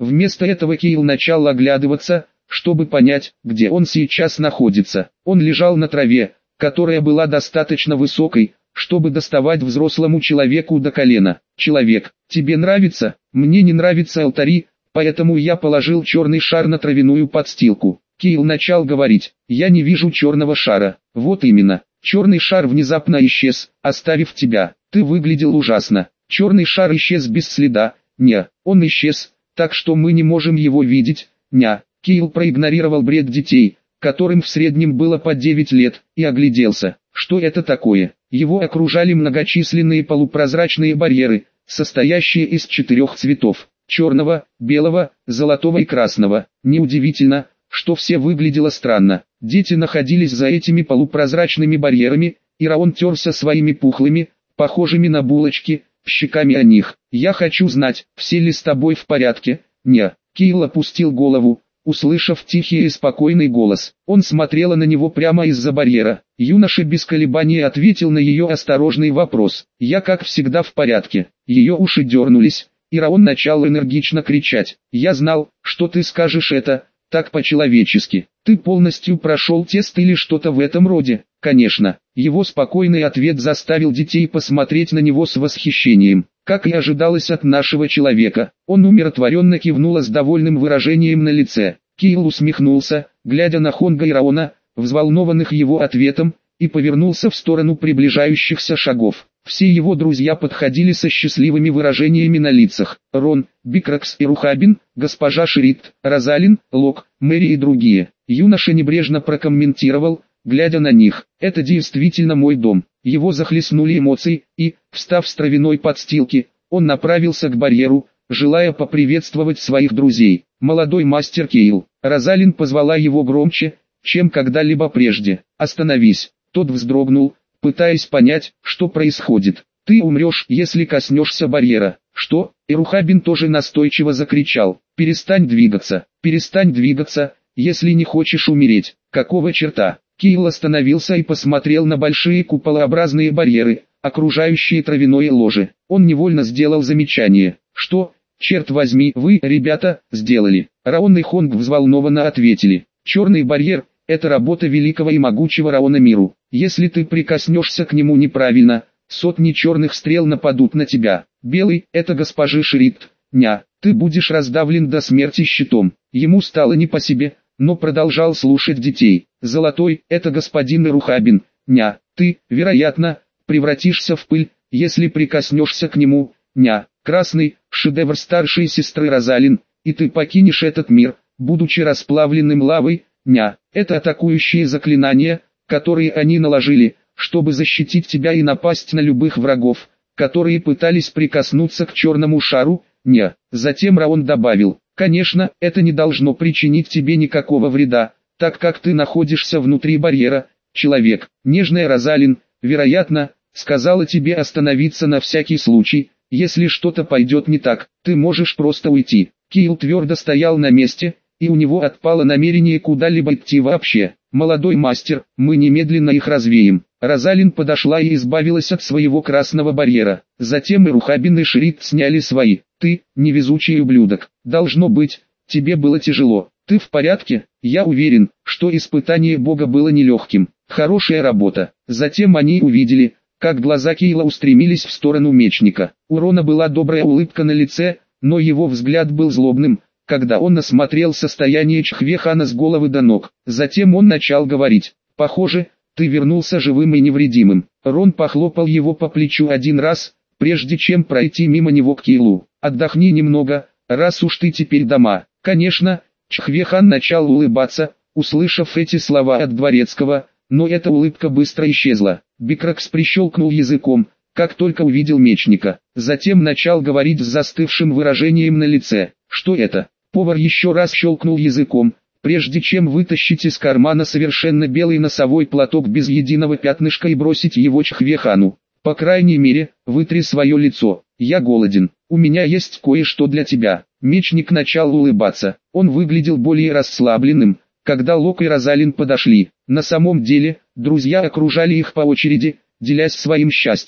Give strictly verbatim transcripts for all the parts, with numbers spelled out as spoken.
Вместо этого Кейл начал оглядываться, чтобы понять, где он сейчас находится. Он лежал на траве, которая была достаточно высокой, чтобы доставать взрослому человеку до колена. «Человек, тебе нравится? Мне не нравятся алтари, поэтому я положил черный шар на травяную подстилку». Кейл начал говорить: «Я не вижу черного шара». «Вот именно. Черный шар внезапно исчез, оставив тебя. Ты выглядел ужасно. Черный шар исчез без следа. Не, он исчез, так что мы не можем его видеть. Ня». Кейл проигнорировал бред детей, которым в среднем было по девять лет, и огляделся. Что это такое? Его окружали многочисленные полупрозрачные барьеры, состоящие из четырех цветов: черного, белого, золотого и красного. Неудивительно, что все выглядело странно. Дети находились за этими полупрозрачными барьерами, и Раон терся своими пухлыми, похожими на булочки, щеками о них. «Я хочу знать, все ли с тобой в порядке?» «Не». Кейл опустил голову, услышав тихий и спокойный голос. Он смотрела на него прямо из-за барьера. Юноша без колебаний ответил на ее осторожный вопрос: «Я как всегда в порядке». Ее уши дернулись, и Раон начал энергично кричать: «Я знал, что ты скажешь это, так по-человечески. Ты полностью прошел тест или что-то в этом роде?» «Конечно». Его спокойный ответ заставил детей посмотреть на него с восхищением. Как и ожидалось от нашего человека, он умиротворенно кивнул с довольным выражением на лице. Кейл усмехнулся, глядя на Хонга и Раона, взволнованных его ответом, и повернулся в сторону приближающихся шагов. Все его друзья подходили со счастливыми выражениями на лицах: Рон, Бикракс и Рухабин, госпожа Шрид, Розалин, Лок, Мэри и другие. Юноша небрежно прокомментировал, глядя на них: «Это действительно мой дом». Его захлестнули эмоции, и, встав с травяной подстилки, он направился к барьеру, желая поприветствовать своих друзей. «Молодой мастер Кейл». Розалин позвала его громче, чем когда-либо прежде. «Остановись». Тот вздрогнул, пытаясь понять, что происходит. «Ты умрешь, если коснешься барьера». «Что?» И Рухабин тоже настойчиво закричал: «Перестань двигаться, перестань двигаться, если не хочешь умереть». «Какого черта?» Кейл остановился и посмотрел на большие куполообразные барьеры, окружающие травяное ложе. Он невольно сделал замечание: «Что, черт возьми, вы, ребята, сделали?» Раон и Хонг взволнованно ответили: «Черный барьер – это работа великого и могучего Раона Миру. Если ты прикоснешься к нему неправильно, сотни черных стрел нападут на тебя. Белый – это госпожи Шрид. Ня, ты будешь раздавлен до смерти щитом». Ему стало не по себе, но продолжал слушать детей. «Золотой – это господин Рухабин. Ня, ты, вероятно, превратишься в пыль, если прикоснешься к нему. Ня, красный – шедевр старшей сестры Розалин, и ты покинешь этот мир, будучи расплавленным лавой. Ня, это атакующие заклинания, которые они наложили, чтобы защитить тебя и напасть на любых врагов, которые пытались прикоснуться к черному шару. Ня». Затем Раон добавил: «Конечно, это не должно причинить тебе никакого вреда, так как ты находишься внутри барьера. Человек». Нежная Розалин, вероятно, сказала тебе остановиться на всякий случай. Если что-то пойдет не так, ты можешь просто уйти». Кейл твердо стоял на месте, и у него отпало намерение куда-либо идти вообще. «Молодой мастер, мы немедленно их развеем». Розалин подошла и избавилась от своего красного барьера. Затем и Рухабин и Шрид сняли свои. «Ты, невезучий ублюдок, должно быть, тебе было тяжело. Ты в порядке?» «Я уверен, что испытание Бога было нелегким. Хорошая работа». Затем они увидели, как глаза Кейла устремились в сторону мечника. У Рона была добрая улыбка на лице, но его взгляд был злобным, когда он осмотрел состояние Чхвехана с головы до ног. Затем он начал говорить: «Похоже, ты вернулся живым и невредимым». Рон похлопал его по плечу один раз, прежде чем пройти мимо него к Кейлу. «Отдохни немного, раз уж ты теперь дома». Конечно, Чхвехан начал улыбаться, услышав эти слова от дворецкого, но эта улыбка быстро исчезла. Бикракс прищелкнул языком, как только увидел мечника. Затем начал говорить с застывшим выражением на лице. «Что это?» Повар еще раз щелкнул языком, прежде чем вытащить из кармана совершенно белый носовой платок без единого пятнышка и бросить его Чхвехану. «По крайней мере, вытри свое лицо. Я голоден. У меня есть кое-что для тебя». Мечник начал улыбаться. Он выглядел более расслабленным, когда Лок и Розалин подошли. На самом деле, друзья окружали их по очереди, делясь своим счастьем.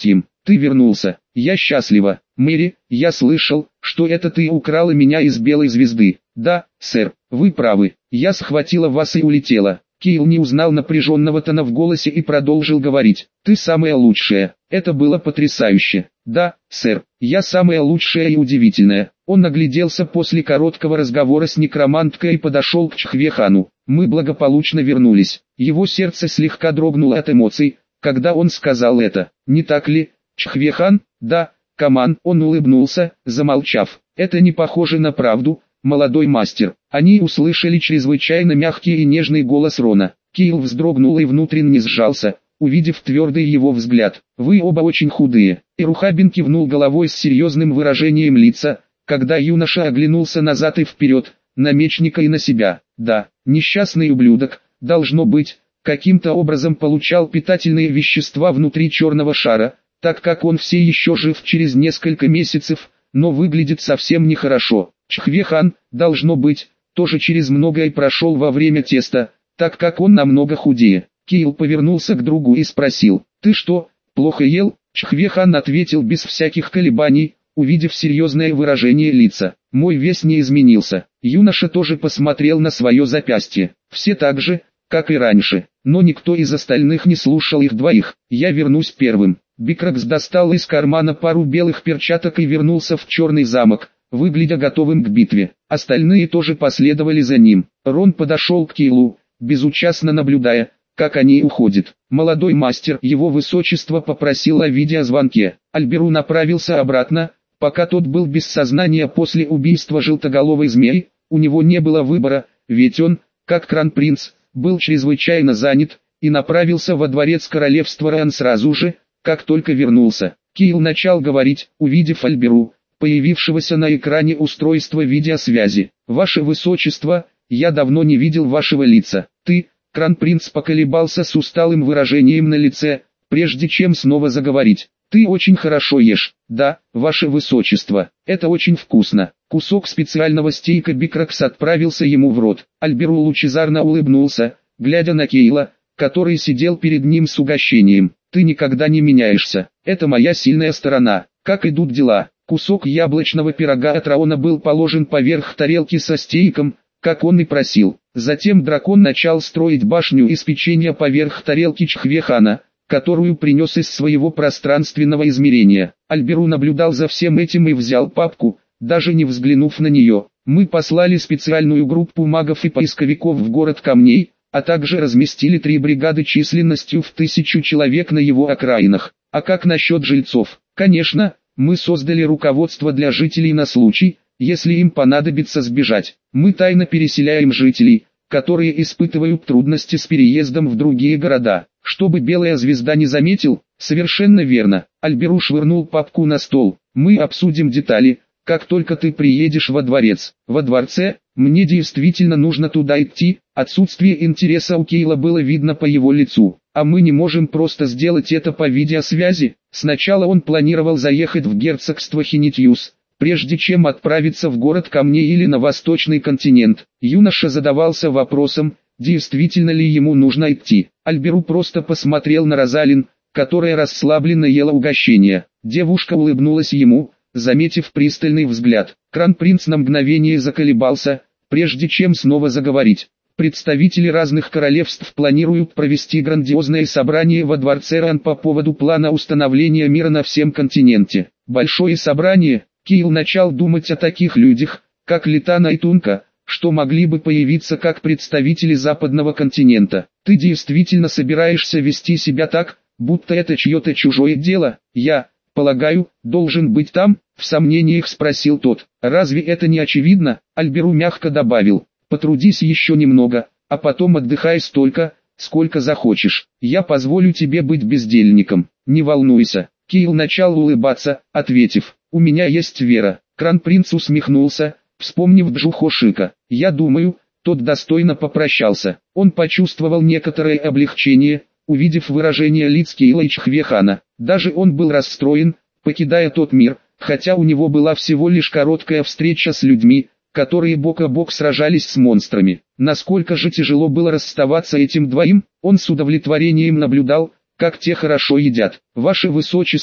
ты вернулся, я счастлива. Мэри, я слышал, что это ты украла меня из Белой звезды. Да, сэр, вы правы, я схватила вас и улетела. Кейл не узнал напряженного тона в голосе и продолжил говорить. Ты самая лучшая, это было потрясающе. Да, сэр, я самая лучшая и удивительная. Он огляделся после короткого разговора с некроманткой и подошел к Чхвехану. Мы благополучно вернулись. Его сердце слегка дрогнуло от эмоций, когда он сказал это. Не так ли, Чхвехан? Да, Каман. Он улыбнулся, замолчав. Это не похоже на правду, молодой мастер. Они услышали чрезвычайно мягкий и нежный голос Рона. Кейл вздрогнул и внутренне сжался, увидев твердый его взгляд. «Вы оба очень худые». Ирухабин кивнул головой с серьезным выражением лица, когда юноша оглянулся назад и вперед, на мечника и на себя. Да, несчастный ублюдок, должно быть, каким-то образом получал питательные вещества внутри черного шара, так как он все еще жив через несколько месяцев, но выглядит совсем нехорошо. Чхвехан, должно быть, тоже через многое прошел во время теста, так как он намного худее. Кейл повернулся к другу и спросил: «Ты что, плохо ел?» Чхвехан ответил без всяких колебаний, увидев серьезное выражение лица. «Мой вес не изменился». Юноша тоже посмотрел на свое запястье. Все так же, как и раньше, но никто из остальных не слушал их двоих. «Я вернусь первым». Бикракс достал из кармана пару белых перчаток и вернулся в черный замок, выглядя готовым к битве. Остальные тоже последовали за ним. Рон подошел к Кейлу, безучастно наблюдая, как они уходят. Молодой мастер, его высочество, попросил о видеозвонке. Альберу направился обратно, пока тот был без сознания после убийства желтоголовой змеи. У него не было выбора, ведь он, как кронпринц, был чрезвычайно занят, и направился во дворец королевства Ран сразу же, как только вернулся. Кейл начал говорить, увидев Альберу, появившегося на экране устройства видеосвязи. «Ваше высочество, я давно не видел вашего лица». «Ты...» Кронпринц поколебался с усталым выражением на лице, прежде чем снова заговорить. «Ты очень хорошо ешь». «Да, ваше высочество, это очень вкусно». Кусок специального стейка Бикракс отправился ему в рот. Альберу лучезарно улыбнулся, глядя на Кейла, который сидел перед ним с угощением. «Ты никогда не меняешься. Это моя сильная сторона. Как идут дела?» Кусок яблочного пирога от Раона был положен поверх тарелки со стейком, как он и просил. Затем дракон начал строить башню из печенья поверх тарелки Чхвехана, которую принес из своего пространственного измерения. Альберу наблюдал за всем этим и взял папку, даже не взглянув на нее. «Мы послали специальную группу магов и поисковиков в город Камней, а также разместили три бригады численностью в тысячу человек на его окраинах. А как насчет жильцов? Конечно, мы создали руководство для жителей на случай, если им понадобится сбежать. Мы тайно переселяем жителей, которые испытывают трудности с переездом в другие города, чтобы Белая Звезда не заметил». «Совершенно верно». Альберу швырнул папку на стол. «Мы обсудим детали, как только ты приедешь во дворец». «Во дворце? Мне действительно нужно туда идти?» Отсутствие интереса у Кейла было видно по его лицу. «А мы не можем просто сделать это по видеосвязи?» Сначала он планировал заехать в герцогство Хинитьюс, прежде чем отправиться в город Камней или на восточный континент. Юноша задавался вопросом, действительно ли ему нужно идти. Альберу просто посмотрел на Розалин, которая расслабленно ела угощение. Девушка улыбнулась ему, заметив пристальный взгляд. Кронпринц на мгновение заколебался, прежде чем снова заговорить. Представители разных королевств планируют провести грандиозное собрание во дворце Ран по поводу плана установления мира на всем континенте. Большое собрание. Кейл начал думать о таких людях, как Литана и Тунка, что могли бы появиться как представители западного континента. «Ты действительно собираешься вести себя так, будто это чье-то чужое дело?» «Я, полагаю, должен быть там?» — в сомнениях спросил тот. «Разве это не очевидно?» — Альберу мягко добавил. «Потрудись еще немного, а потом отдыхай столько, сколько захочешь. Я позволю тебе быть бездельником. Не волнуйся». Кейл начал улыбаться, ответив: «У меня есть вера». Кронпринц усмехнулся, вспомнив Джухошика. «Я думаю, тот достойно попрощался». Он почувствовал некоторое облегчение, увидев выражение лиц Кейла и Чхвехана. Даже он был расстроен, покидая тот мир, хотя у него была всего лишь короткая встреча с людьми, которые бок о бок сражались с монстрами. Насколько же тяжело было расставаться этим двоим, он с удовлетворением наблюдал, как те хорошо едят. «Ваше Высочество,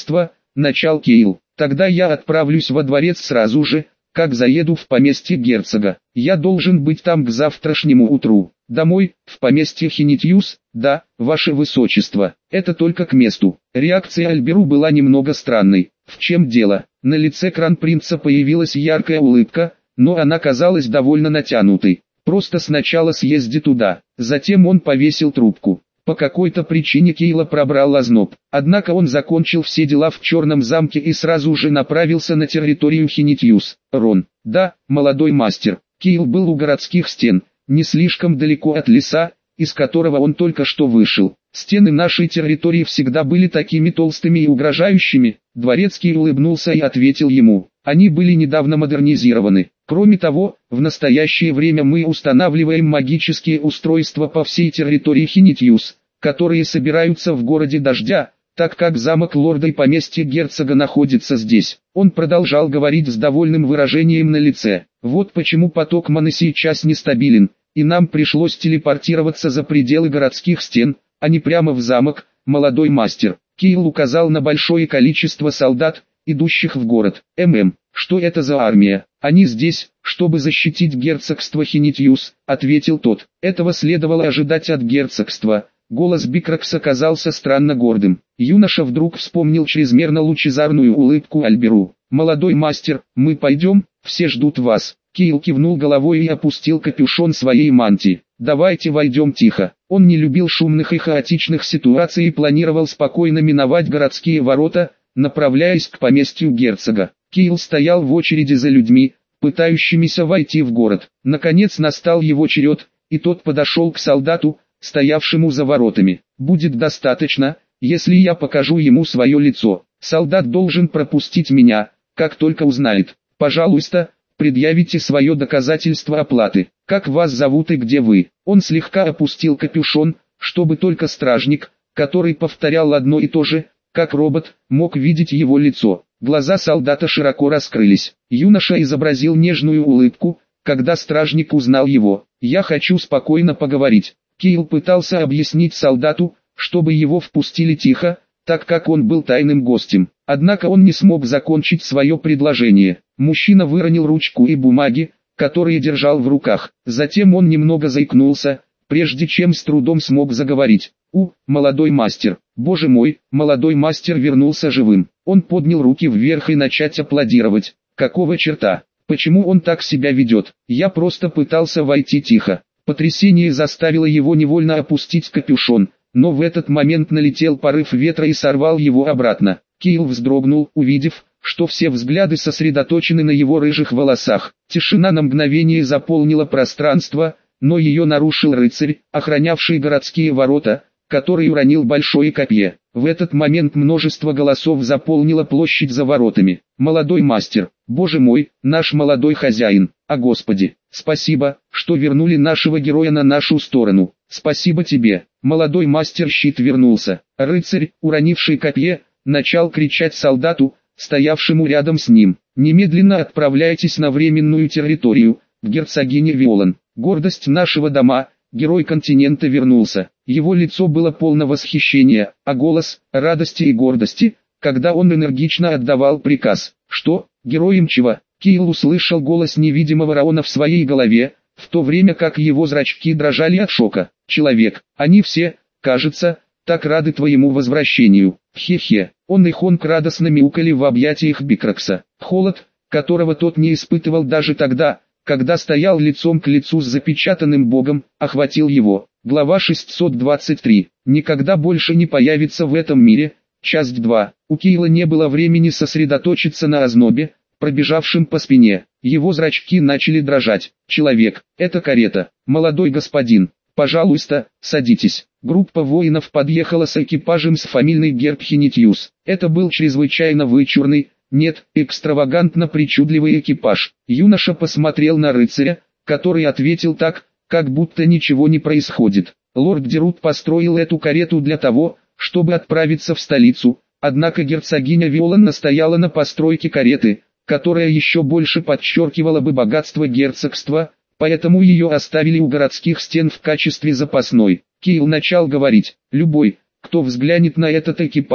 начал Кейл. Тогда я отправлюсь во дворец сразу же, как заеду в поместье герцога. Я должен быть там к завтрашнему утру. Домой, в поместье Хинитьюс? Да, ваше высочество, это только к месту. Реакция Альберу была немного странной. В чем дело? На лице кронпринца появилась яркая улыбка, но она казалась довольно натянутой. Просто сначала съезди туда. Затем он повесил трубку. По какой-то причине Кейла пробрал озноб. Однако он закончил все дела в Черном замке и сразу же направился на территорию Хинитьюс. Рон. Да, молодой мастер. Кейл был у городских стен, не слишком далеко от леса, из которого он только что вышел. Стены нашей территории всегда были такими толстыми и угрожающими. Дворецкий улыбнулся и ответил ему. Они были недавно модернизированы. Кроме того, в настоящее время мы устанавливаем магические устройства по всей территории Хинитьюс, которые собираются в городе Дождя, так как замок лорда и поместье герцога находится здесь. Он продолжал говорить с довольным выражением на лице. Вот почему поток маны сейчас нестабилен, и нам пришлось телепортироваться за пределы городских стен, а не прямо в замок, молодой мастер. Кейл указал на большое количество солдат, идущих в город. ММ, что это за армия? Они здесь, чтобы защитить герцогство Хинитьюс, ответил тот. Этого следовало ожидать от герцогства. Голос Бикракса казался странно гордым. Юноша вдруг вспомнил чрезмерно лучезарную улыбку Альберу. «Молодой мастер, мы пойдем, все ждут вас». Кейл кивнул головой и опустил капюшон своей мантии. «Давайте войдем тихо». Он не любил шумных и хаотичных ситуаций и планировал спокойно миновать городские ворота, направляясь к поместью герцога. Кейл стоял в очереди за людьми, пытающимися войти в город. Наконец настал его черед, и тот подошел к солдату, стоявшему за воротами. «Будет достаточно, если я покажу ему свое лицо. Солдат должен пропустить меня, как только узнает. Пожалуйста, предъявите свое доказательство оплаты. Как вас зовут и где вы?» Он слегка опустил капюшон, чтобы только стражник, который повторял одно и то же, как робот, мог видеть его лицо. Глаза солдата широко раскрылись. Юноша изобразил нежную улыбку, когда стражник узнал его. «Я хочу спокойно поговорить». Кейл пытался объяснить солдату, чтобы его впустили тихо, так как он был тайным гостем. Однако он не смог закончить свое предложение. Мужчина выронил ручку и бумаги, которые держал в руках. Затем он немного заикнулся, прежде чем с трудом смог заговорить. «У, молодой мастер, боже мой!» Молодой мастер вернулся живым. Он поднял руки вверх и начать аплодировать. «Какого черта? Почему он так себя ведет? Я просто пытался войти тихо». Потрясение заставило его невольно опустить капюшон, но в этот момент налетел порыв ветра и сорвал его обратно. Кейл вздрогнул, увидев, что все взгляды сосредоточены на его рыжих волосах. Тишина на мгновение заполнила пространство, но ее нарушил рыцарь, охранявший городские ворота, который уронил большое копье. В этот момент множество голосов заполнило площадь за воротами. «Молодой мастер, боже мой, наш молодой хозяин, о Господи, спасибо, что вернули нашего героя на нашу сторону, спасибо тебе». Молодой мастер щит вернулся. Рыцарь, уронивший копье, начал кричать солдату, стоявшему рядом с ним: «Немедленно отправляйтесь на временную территорию, к герцогине Виолан. Гордость нашего дома». Герой континента вернулся. Его лицо было полно восхищения, а голос — радости и гордости, когда он энергично отдавал приказ. «Что, героем чего?» Кейл услышал голос невидимого Раона в своей голове, в то время как его зрачки дрожали от шока. «Человек, они все, кажется, так рады твоему возвращению». Хе-хе. Он и Хонг радостно мяукали в объятиях Бикракса. Холод, которого тот не испытывал даже тогда, когда стоял лицом к лицу с запечатанным богом, охватил его. Глава шестьсот двадцать три. Никогда больше не появится в этом мире. Часть два. У Кейла не было времени сосредоточиться на ознобе, пробежавшем по спине. Его зрачки начали дрожать. «Человек, это карета. Молодой господин, пожалуйста, садитесь». Группа воинов подъехала с экипажем с фамильной герб Хинитьюс. Это был чрезвычайно вычурный, нет, экстравагантно причудливый экипаж. Юноша посмотрел на рыцаря, который ответил так, как будто ничего не происходит. Лорд Дерут построил эту карету для того, чтобы отправиться в столицу, однако герцогиня Виолан настояла на постройке кареты, которая еще больше подчеркивала бы богатство герцогства, поэтому ее оставили у городских стен в качестве запасной. Кейл начал говорить: «Любой, кто взглянет на этот экипаж,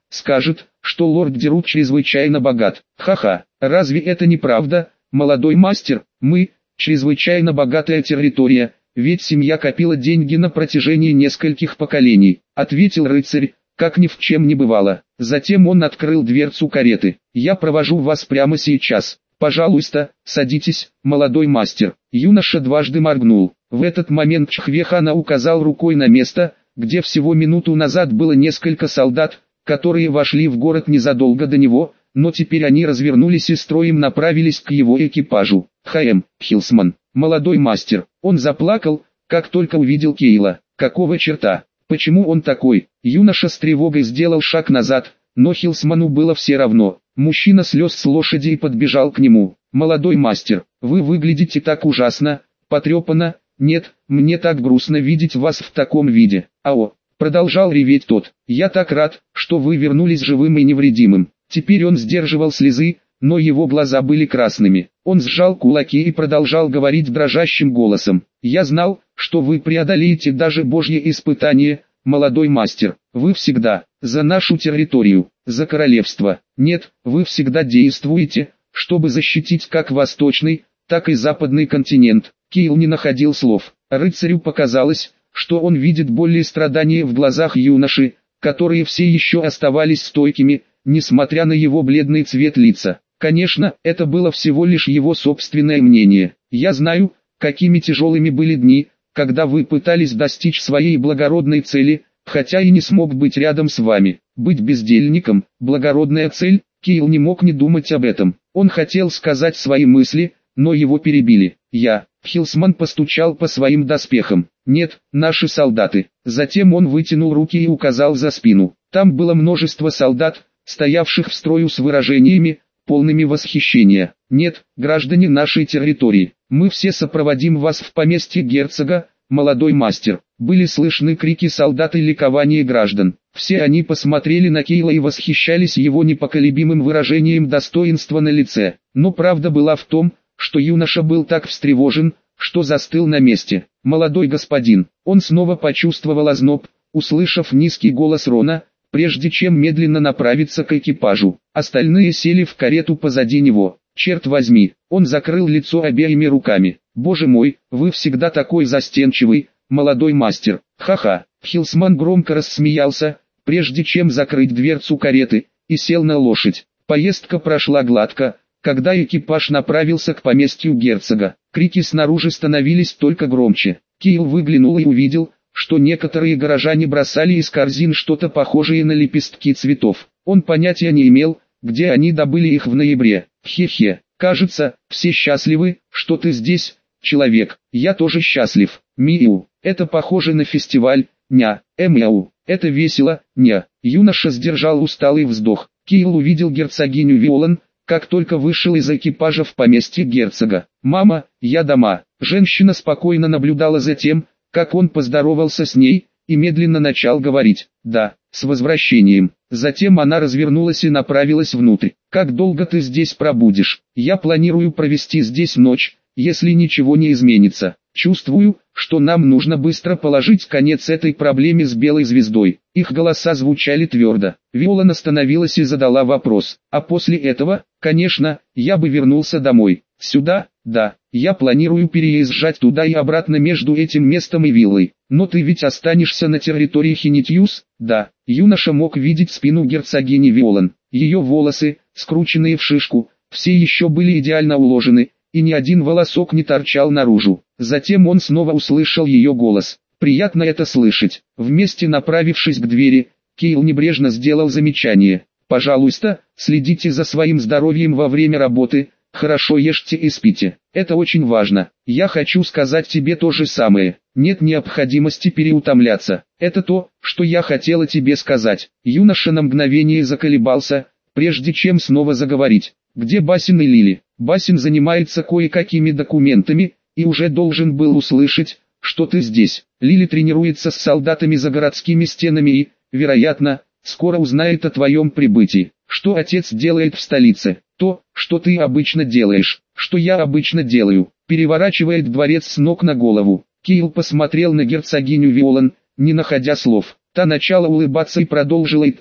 скажет, что лорд Дерут чрезвычайно богат. Ха-ха, разве это не правда, молодой мастер? Мы – чрезвычайно богатая территория, ведь семья копила деньги на протяжении нескольких поколений, ответил рыцарь, как ни в чем не бывало. Затем он открыл дверцу кареты. Я провожу вас прямо сейчас. Пожалуйста, садитесь, молодой мастер. Юноша дважды моргнул. В этот момент Чхвехана указал рукой на место, где всего минуту назад было несколько солдат, которые вошли в город незадолго до него, но теперь они развернулись и строем направились к его экипажу. Х.М. Хилсман, молодой мастер. Он заплакал, как только увидел Кейла. Какого черта? Почему он такой? Юноша с тревогой сделал шаг назад, но Хилсману было все равно. Мужчина слез с лошади и подбежал к нему. «Молодой мастер, вы выглядите так ужасно, потрепанно. Нет, мне так грустно видеть вас в таком виде». «Ао», продолжал реветь тот, «я так рад, что вы вернулись живым и невредимым». Теперь он сдерживал слезы, но его глаза были красными. Он сжал кулаки и продолжал говорить дрожащим голосом. «Я знал, что вы преодолеете даже Божье испытание, молодой мастер. Вы всегда за нашу территорию, за королевство. Нет, вы всегда действуете, чтобы защитить как восточный, так и западный континент». Кейл не находил слов. Рыцарю показалось, что он видит боль и страдания в глазах юноши, которые все еще оставались стойкими, несмотря на его бледный цвет лица. Конечно, это было всего лишь его собственное мнение. «Я знаю, какими тяжелыми были дни, когда вы пытались достичь своей благородной цели, хотя и не смог быть рядом с вами. Быть бездельником – благородная цель». Кейл не мог не думать об этом. Он хотел сказать свои мысли, но его перебили. «Я». Хилсман постучал по своим доспехам. «Нет, наши солдаты». Затем он вытянул руки и указал за спину. Там было множество солдат, стоявших в строю с выражениями, полными восхищения. «Нет, граждане нашей территории, мы все сопроводим вас в поместье герцога, молодой мастер». Были слышны крики солдат и ликование граждан. Все они посмотрели на Кейла и восхищались его непоколебимым выражением достоинства на лице. Но правда была в том, что юноша был так встревожен, что застыл на месте. «Молодой господин». Он снова почувствовал озноб, услышав низкий голос Рона, прежде чем медленно направиться к экипажу. Остальные сели в карету позади него. «Черт возьми», он закрыл лицо обеими руками. «Боже мой, вы всегда такой застенчивый, молодой мастер». «Ха-ха». Хилсман громко рассмеялся, прежде чем закрыть дверцу кареты, и сел на лошадь. Поездка прошла гладко, когда экипаж направился к поместью герцога. Крики снаружи становились только громче. Кейл выглянул и увидел, что некоторые горожане бросали из корзин что-то похожее на лепестки цветов. Он понятия не имел, где они добыли их в ноябре. «Хе-хе, кажется, все счастливы, что ты здесь, человек. Я тоже счастлив. Миу, это похоже на фестиваль. Ня, эмяу, это весело. Ня». Юноша сдержал усталый вздох. Кейл увидел герцогиню Виолан, как только вышел из экипажа в поместье герцога. «Мама, я дома». Женщина спокойно наблюдала за тем, как он поздоровался с ней, и медленно начал говорить: «Да, с возвращением». Затем она развернулась и направилась внутрь. «Как долго ты здесь пробудешь?» «Я планирую провести здесь ночь, если ничего не изменится. Чувствую, что нам нужно быстро положить конец этой проблеме с белой звездой». Их голоса звучали твердо. Виолан остановилась и задала вопрос. «А после этого, конечно, я бы вернулся домой». «Сюда?» «Да, я планирую переезжать туда и обратно между этим местом и виллой». «Но ты ведь останешься на территории Хинитьюс?» «Да». Юноша мог видеть спину герцогини Виолан. Ее волосы, скрученные в шишку, все еще были идеально уложены, и ни один волосок не торчал наружу. Затем он снова услышал ее голос. «Приятно это слышать». Вместе направившись к двери, Кейл небрежно сделал замечание. «Пожалуйста, следите за своим здоровьем во время работы, хорошо ешьте и спите. Это очень важно. Я хочу сказать тебе то же самое. Нет необходимости переутомляться. Это то, что я хотела тебе сказать». Юноша на мгновение заколебался, прежде чем снова заговорить. «Где Басин и Лили?» «Басин занимается кое-какими документами, и уже должен был услышать, что ты здесь. Лили тренируется с солдатами за городскими стенами и, вероятно, скоро узнает о твоем прибытии. Что отец делает в столице?» «То, что ты обычно делаешь». «Что я обычно делаю?» «Переворачивает дворец с ног на голову». Кейл посмотрел на герцогиню Виолан, не находя слов. Та начала улыбаться и продолжила идти,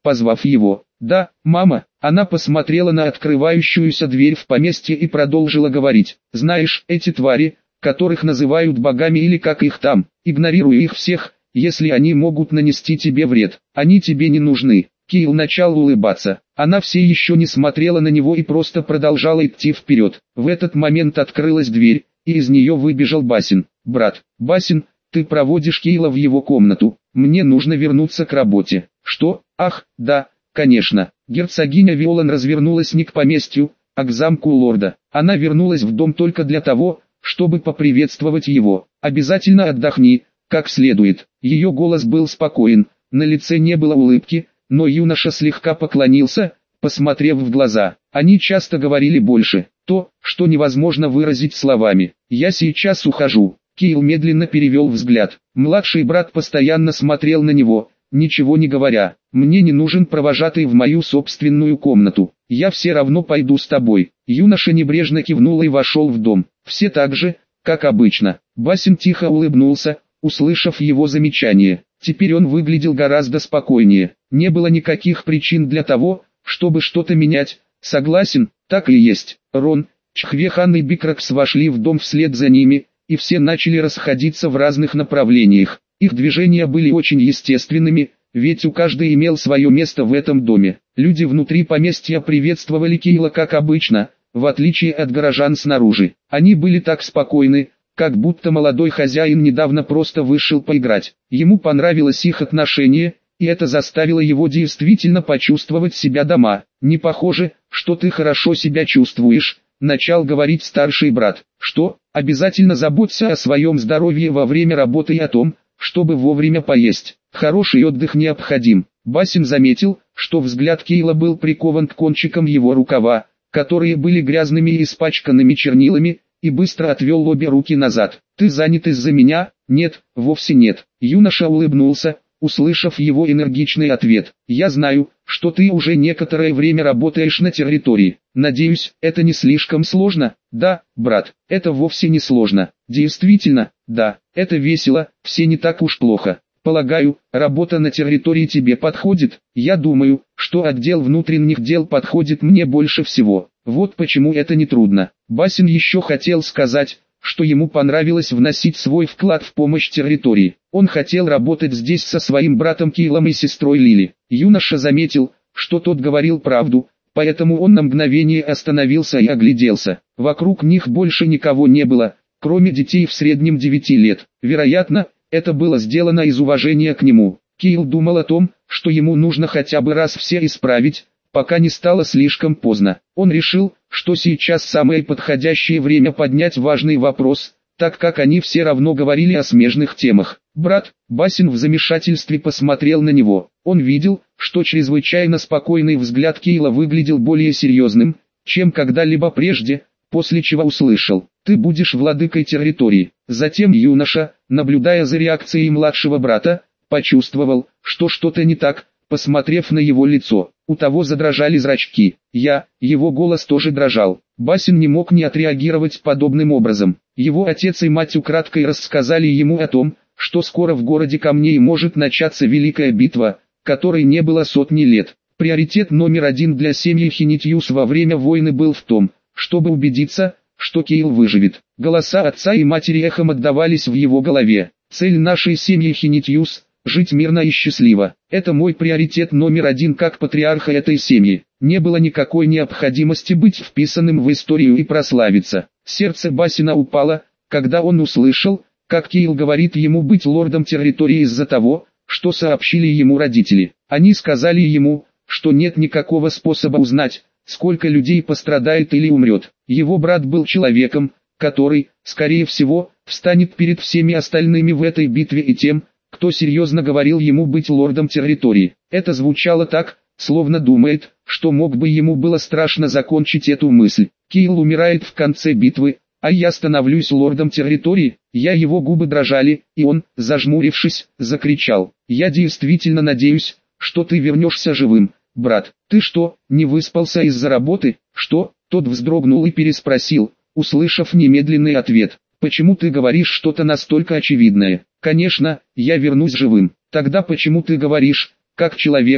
позвав его. «Да, мама». Она посмотрела на открывающуюся дверь в поместье и продолжила говорить. «Знаешь, эти твари, которых называют богами или как их там, игнорируй их всех, если они могут нанести тебе вред. Они тебе не нужны». Кайл начал улыбаться. Она все еще не смотрела на него и просто продолжала идти вперед. В этот момент открылась дверь, и из нее выбежал Басин. «Брат, Басин, ты проводишь Кейла в его комнату. Мне нужно вернуться к работе». «Что? Ах, да, конечно». Герцогиня Виолан развернулась не к поместью, а к замку лорда. Она вернулась в дом только для того, чтобы поприветствовать его. «Обязательно отдохни, как следует». Ее голос был спокоен, на лице не было улыбки, но юноша слегка поклонился, посмотрев в глаза. Они часто говорили больше, то, что невозможно выразить словами. «Я сейчас ухожу». Кайл медленно перевел взгляд. Младший брат постоянно смотрел на него, ничего не говоря. «Мне не нужен провожатый в мою собственную комнату. Я все равно пойду с тобой». Юноша небрежно кивнул и вошел в дом. Все так же, как обычно. Басин тихо улыбнулся, услышав его замечание. Теперь он выглядел гораздо спокойнее. Не было никаких причин для того, чтобы что-то менять. Согласен, так и есть. Рон, Чхвехан и Бикракс вошли в дом вслед за ними, и все начали расходиться в разных направлениях. Их движения были очень естественными, ведь у каждого имел свое место в этом доме. Люди внутри поместья приветствовали Кейла как обычно, в отличие от горожан снаружи. Они были так спокойны, как будто молодой хозяин недавно просто вышел поиграть. Ему понравилось их отношение, и это заставило его действительно почувствовать себя дома. «Не похоже, что ты хорошо себя чувствуешь», — начал говорить старший брат. «Что? Обязательно заботься о своем здоровье во время работы и о том, чтобы вовремя поесть. Хороший отдых необходим». Басин заметил, что взгляд Кейла был прикован к кончикам его рукава, которые были грязными и испачканными чернилами, и быстро отвел обе руки назад. «Ты занят из-за меня?» «Нет, вовсе нет». Юноша улыбнулся, услышав его энергичный ответ. «Я знаю, что ты уже некоторое время работаешь на территории. Надеюсь, это не слишком сложно?» «Да, брат, это вовсе не сложно». «Действительно, да, это весело, все не так уж плохо. Полагаю, работа на территории тебе подходит?» «Я думаю, что отдел внутренних дел подходит мне больше всего. Вот почему это не трудно». Басин еще хотел сказать, что ему понравилось вносить свой вклад в помощь территории. Он хотел работать здесь со своим братом Кейлом и сестрой Лили. Юноша заметил, что тот говорил правду, поэтому он на мгновение остановился и огляделся. Вокруг них больше никого не было, кроме детей в среднем девяти лет. Вероятно, это было сделано из уважения к нему. Кейл думал о том, что ему нужно хотя бы раз все исправить, пока не стало слишком поздно. Он решил, что сейчас самое подходящее время поднять важный вопрос, так как они все равно говорили о смежных темах. «Брат», Басин в замешательстве посмотрел на него. Он видел, что чрезвычайно спокойный взгляд Кейла выглядел более серьезным, чем когда-либо прежде, после чего услышал: «Ты будешь владыкой территории». Затем юноша, наблюдая за реакцией младшего брата, почувствовал, что что-то не так, посмотрев на его лицо. У того задрожали зрачки. «Я», его голос тоже дрожал. Басин не мог не отреагировать подобным образом. Его отец и мать украдкой рассказали ему о том, что скоро в городе Камней может начаться великая битва, которой не было сотни лет. Приоритет номер один для семьи Хинитьюс во время войны был в том, чтобы убедиться, что Кейл выживет. Голоса отца и матери эхом отдавались в его голове. «Цель нашей семьи Хинитьюс — жить мирно и счастливо. Это мой приоритет номер один как патриарха этой семьи». Не было никакой необходимости быть вписанным в историю и прославиться. Сердце Басина упало, когда он услышал, как Кейл говорит ему быть лордом территории из-за того, что сообщили ему родители. Они сказали ему, что нет никакого способа узнать, сколько людей пострадает или умрет. Его брат был человеком, который, скорее всего, встанет перед всеми остальными в этой битве и тем, кто серьезно говорил ему быть лордом территории. Это звучало так, словно думает, что мог бы ему было страшно закончить эту мысль. Кейл умирает в конце битвы, а я становлюсь лордом территории. Я его губы дрожали, и он, зажмурившись, закричал: «Я действительно надеюсь, что ты вернешься живым, брат. Ты что, не выспался из-за работы?» «Что?» Тот вздрогнул и переспросил, услышав немедленный ответ. «Почему ты говоришь что-то настолько очевидное?» «Конечно, я вернусь живым». «Тогда почему ты говоришь, как человек,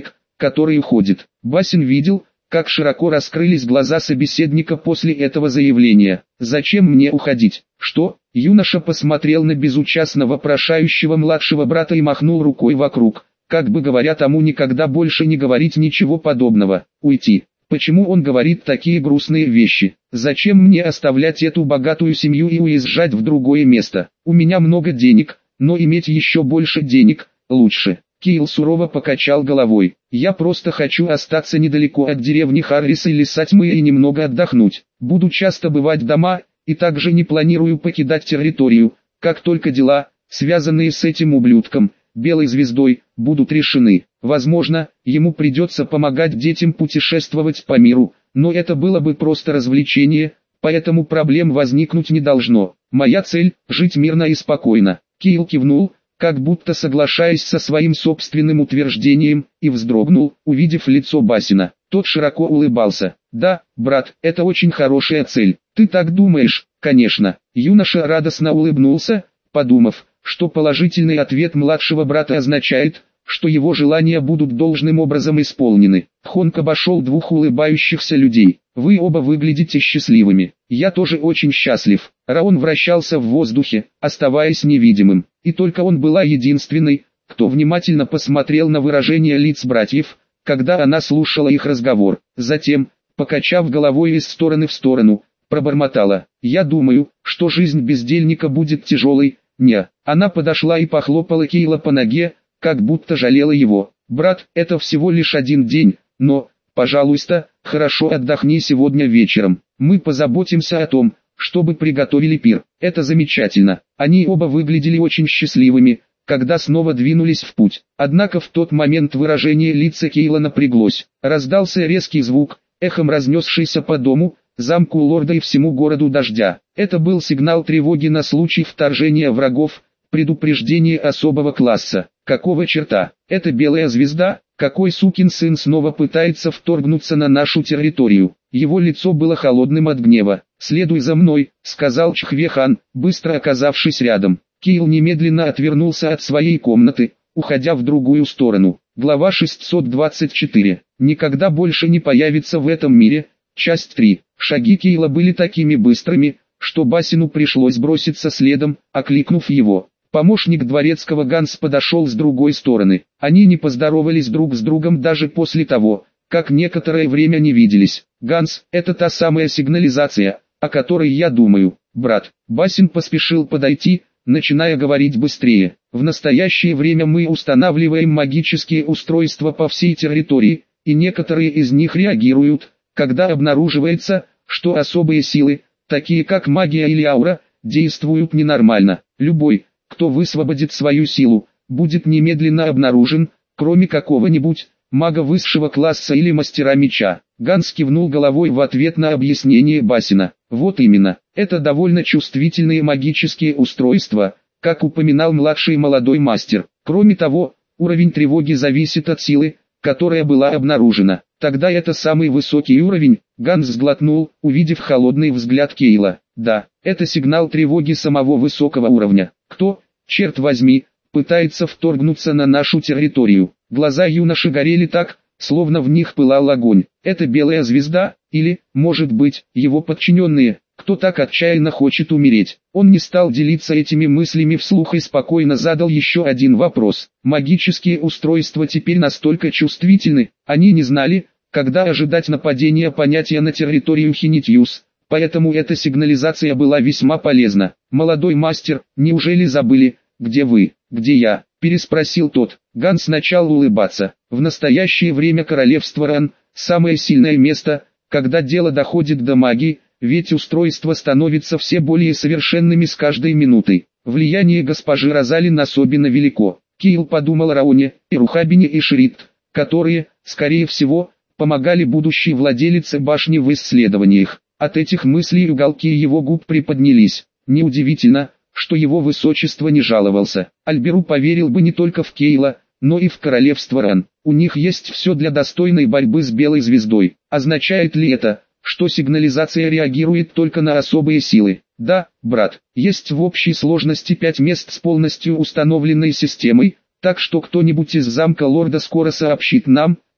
который уходит. Басин видел, как широко раскрылись глаза собеседника после этого заявления. «Зачем мне уходить?» «Что?» Юноша посмотрел на безучастно вопрошающего младшего брата и махнул рукой вокруг, как бы говоря тому никогда больше не говорить ничего подобного. «Уйти?» Почему он говорит такие грустные вещи? Зачем мне оставлять эту богатую семью и уезжать в другое место? У меня много денег, но иметь еще больше денег лучше. Кейл сурово покачал головой. Я просто хочу остаться недалеко от деревни Харрис или Сатьмы и немного отдохнуть. Буду часто бывать дома, и также не планирую покидать территорию, как только дела, связанные с этим ублюдком, Белой Звездой, будут решены. Возможно, ему придется помогать детям путешествовать по миру, но это было бы просто развлечение, поэтому проблем возникнуть не должно. Моя цель – жить мирно и спокойно. Кейл кивнул, как будто соглашаясь со своим собственным утверждением, и вздрогнул, увидев лицо Басина. Тот широко улыбался. «Да, брат, это очень хорошая цель. Ты так думаешь?» «Конечно». Юноша радостно улыбнулся, подумав, что положительный ответ младшего брата означает, что его желания будут должным образом исполнены. Хонг обошел двух улыбающихся людей. «Вы оба выглядите счастливыми. Я тоже очень счастлив». Раон вращался в воздухе, оставаясь невидимым, и только он была единственной, кто внимательно посмотрел на выражение лиц братьев, когда она слушала их разговор. Затем, покачав головой из стороны в сторону, пробормотала: «Я думаю, что жизнь бездельника будет тяжелой». «Не». Она подошла и похлопала Кейла по ноге, как будто жалела его. «Брат, это всего лишь один день, но, пожалуйста, хорошо отдохни сегодня вечером. Мы позаботимся о том, чтобы приготовили пир». «Это замечательно». Они оба выглядели очень счастливыми, когда снова двинулись в путь. Однако в тот момент выражение лица Кейла напряглось. Раздался резкий звук, эхом разнесшийся по дому, замку лорда и всему городу дождя. Это был сигнал тревоги на случай вторжения врагов, предупреждение особого класса. Какого черта? Это Белая Звезда? Какой сукин сын снова пытается вторгнуться на нашу территорию? Его лицо было холодным от гнева. «Следуй за мной», — сказал Чхве-хан, быстро оказавшись рядом. Кейл немедленно отвернулся от своей комнаты, уходя в другую сторону. Глава шестьсот двадцать четыре. Никогда больше не появится в этом мире. Часть три. Шаги Кейла были такими быстрыми, что Басину пришлось броситься следом, окликнув его. Помощник дворецкого Ганс подошел с другой стороны. Они не поздоровались друг с другом даже после того, как некоторое время не виделись. «Ганс, это та самая сигнализация, о которой я думаю, брат». Басин поспешил подойти, начиная говорить быстрее. «В настоящее время мы устанавливаем магические устройства по всей территории, и некоторые из них реагируют, когда обнаруживается, что особые силы, такие как магия или аура, действуют ненормально. Любой, кто высвободит свою силу, будет немедленно обнаружен, кроме какого-нибудь мага высшего класса или мастера меча». Ганс кивнул головой в ответ на объяснение Басина. «Вот именно, это довольно чувствительные магические устройства, как упоминал младший молодой мастер. Кроме того, уровень тревоги зависит от силы, которая была обнаружена. Тогда это самый высокий уровень». Ганс сглотнул, увидев холодный взгляд Кейла. «Да, это сигнал тревоги самого высокого уровня. Кто, черт возьми, пытается вторгнуться на нашу территорию?» Глаза юноши горели так, словно в них пылал огонь. «Это Белая Звезда, или, может быть, его подчиненные, кто так отчаянно хочет умереть?» Он не стал делиться этими мыслями вслух и спокойно задал еще один вопрос. «Магические устройства теперь настолько чувствительны, они не знали, когда ожидать нападения понятия на территорию Хинитьюс, поэтому эта сигнализация была весьма полезна». «Молодой мастер, неужели забыли, где вы, где я?» – переспросил тот. Ганс начал улыбаться. «В настоящее время королевство Ран – самое сильное место, когда дело доходит до магии, ведь устройства становятся все более совершенными с каждой минутой. Влияние госпожи Розалин особенно велико». Кейл подумал о Рауне, и Рухабине и Шрит, которые, скорее всего, помогали будущей владелице башни в исследованиях. От этих мыслей уголки его губ приподнялись. Неудивительно, что его высочество не жаловался. Альберу поверил бы не только в Кейла, но и в королевство Ран. У них есть все для достойной борьбы с Белой Звездой. Означает ли это, что сигнализация реагирует только на особые силы? Да, брат, есть в общей сложности пять мест с полностью установленной системой, так что кто-нибудь из замка лорда скоро сообщит нам,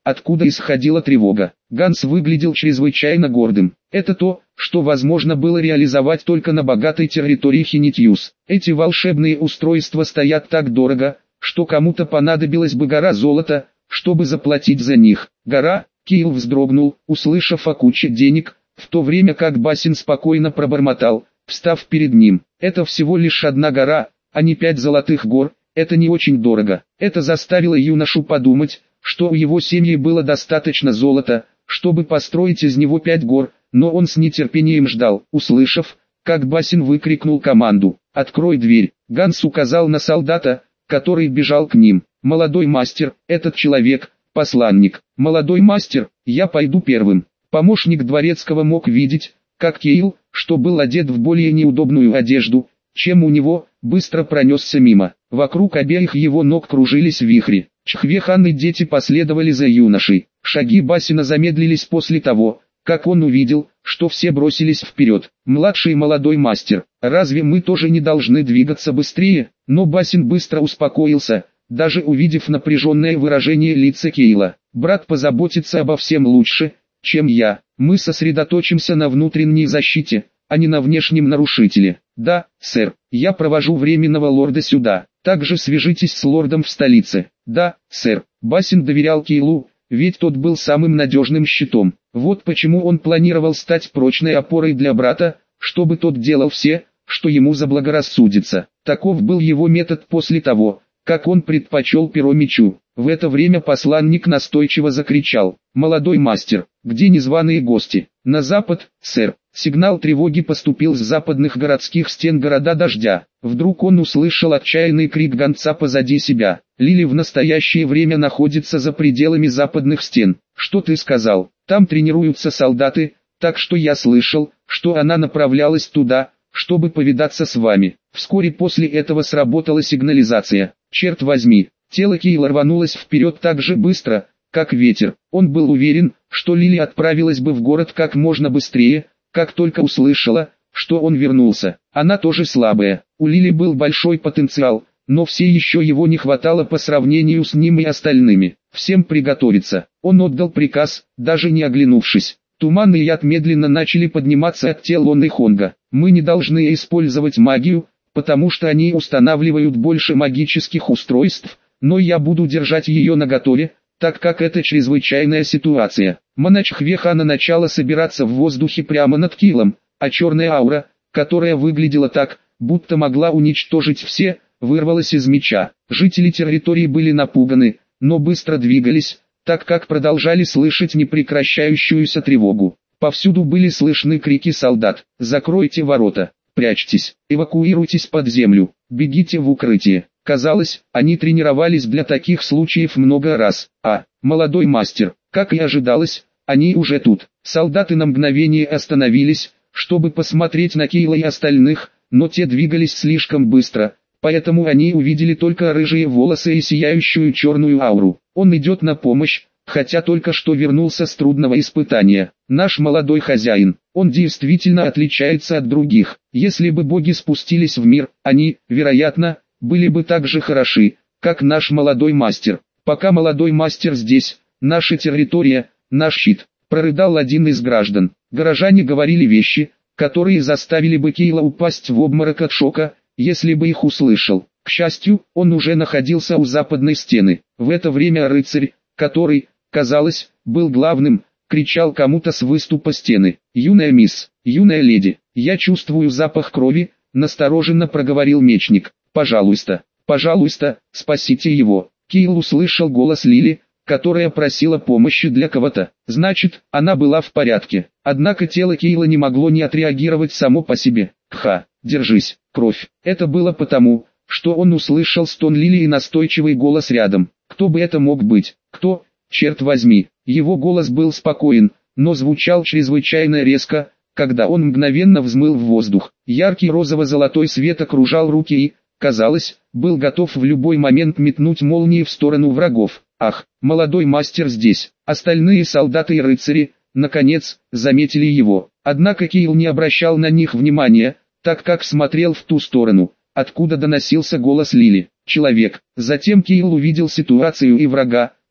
откуда исходила тревога. Ганс выглядел чрезвычайно гордым. Это то, что возможно было реализовать только на богатой территории Хинитьюс. Эти волшебные устройства стоят так дорого, что кому-то понадобилась бы гора золота, чтобы заплатить за них. Гора, Киил вздрогнул, услышав о куче денег, в то время как Басин спокойно пробормотал, встав перед ним. Это всего лишь одна гора, а не пять золотых гор, это не очень дорого. Это заставило юношу подумать, что у его семьи было достаточно золота, чтобы построить из него пять гор, но он с нетерпением ждал, услышав, как Басин выкрикнул команду «Открой дверь!». Ганс указал на солдата, который бежал к ним. «Молодой мастер, этот человек, посланник. Молодой мастер, я пойду первым». Помощник дворецкого мог видеть, как Киил, что был одет в более неудобную одежду, чем у него, быстро пронесся мимо. Вокруг обеих его ног кружились вихри. Чхвехан и дети последовали за юношей. Шаги Басина замедлились после того, как он увидел, что все бросились вперед. «Младший молодой мастер, разве мы тоже не должны двигаться быстрее?» Но Басин быстро успокоился, даже увидев напряженное выражение лица Киила. «Брат позаботится обо всем лучше, чем я. Мы сосредоточимся на внутренней защите, а не на внешнем нарушителе». «Да, сэр, я провожу временного лорда сюда. Также свяжитесь с лордом в столице». «Да, сэр». Басин доверял Киилу, ведь тот был самым надежным щитом. Вот почему он планировал стать прочной опорой для брата, чтобы тот делал все, что ему заблагорассудится. Таков был его метод после того, как он предпочел перо мечу. В это время посланник настойчиво закричал: «Молодой мастер, где незваные гости?» «На запад, сэр». Сигнал тревоги поступил с западных городских стен города Дождя. Вдруг он услышал отчаянный крик гонца позади себя. «Лили в настоящее время находится за пределами западных стен». «Что ты сказал?» «Там тренируются солдаты, так что я слышал, что она направлялась туда, чтобы повидаться с вами». Вскоре после этого сработала сигнализация. Черт возьми, тело Киила рванулось вперед так же быстро, как ветер. Он был уверен, что Лили отправилась бы в город как можно быстрее, как только услышала, что он вернулся. Она тоже слабая. У Лили был большой потенциал, но все еще его не хватало по сравнению с ним и остальными. Всем приготовиться. Он отдал приказ, даже не оглянувшись. Туман и яд медленно начали подниматься от тел Лон и Хонга. «Мы не должны использовать магию, потому что они устанавливают больше магических устройств, но я буду держать ее наготове, так как это чрезвычайная ситуация». Маначхвехана начала собираться в воздухе прямо над Килом, а черная аура, которая выглядела так, будто могла уничтожить все, вырвалась из меча. Жители территории были напуганы, но быстро двигались, так как продолжали слышать непрекращающуюся тревогу. Повсюду были слышны крики солдат: «Закройте ворота! Прячьтесь! Эвакуируйтесь под землю! Бегите в укрытие!» Казалось, они тренировались для таких случаев много раз. А, молодой мастер, как и ожидалось, они уже тут. Солдаты на мгновение остановились, чтобы посмотреть на Киила и остальных, но те двигались слишком быстро, поэтому они увидели только рыжие волосы и сияющую черную ауру. Он идет на помощь, хотя только что вернулся с трудного испытания. Наш молодой хозяин, он действительно отличается от других. Если бы боги спустились в мир, они, вероятно, были бы так же хороши, как наш молодой мастер. Пока молодой мастер здесь, наша территория, наш щит, прорыдал один из граждан. Горожане говорили вещи, которые заставили бы Киила упасть в обморок от шока, если бы их услышал. К счастью, он уже находился у западной стены. В это время рыцарь, который, казалось, был главным, кричал кому-то с выступа стены: «Юная мисс, юная леди, я чувствую запах крови», настороженно проговорил мечник. «Пожалуйста, пожалуйста, спасите его». Киил услышал голос Лили, которая просила помощи для кого-то. Значит, она была в порядке. Однако тело Киила не могло не отреагировать само по себе. «Кха, держись, кровь». Это было потому, что он услышал стон Лили и настойчивый голос рядом. Кто бы это мог быть? Кто? Черт возьми. Его голос был спокоен, но звучал чрезвычайно резко, когда он мгновенно взмыл в воздух. Яркий розово-золотой свет окружал руки и, казалось, был готов в любой момент метнуть молнии в сторону врагов. Ах, молодой мастер здесь. Остальные солдаты и рыцари, наконец, заметили его. Однако Киил не обращал на них внимания, так как смотрел в ту сторону, откуда доносился голос Лили. Человек. Затем Киил увидел ситуацию и врага,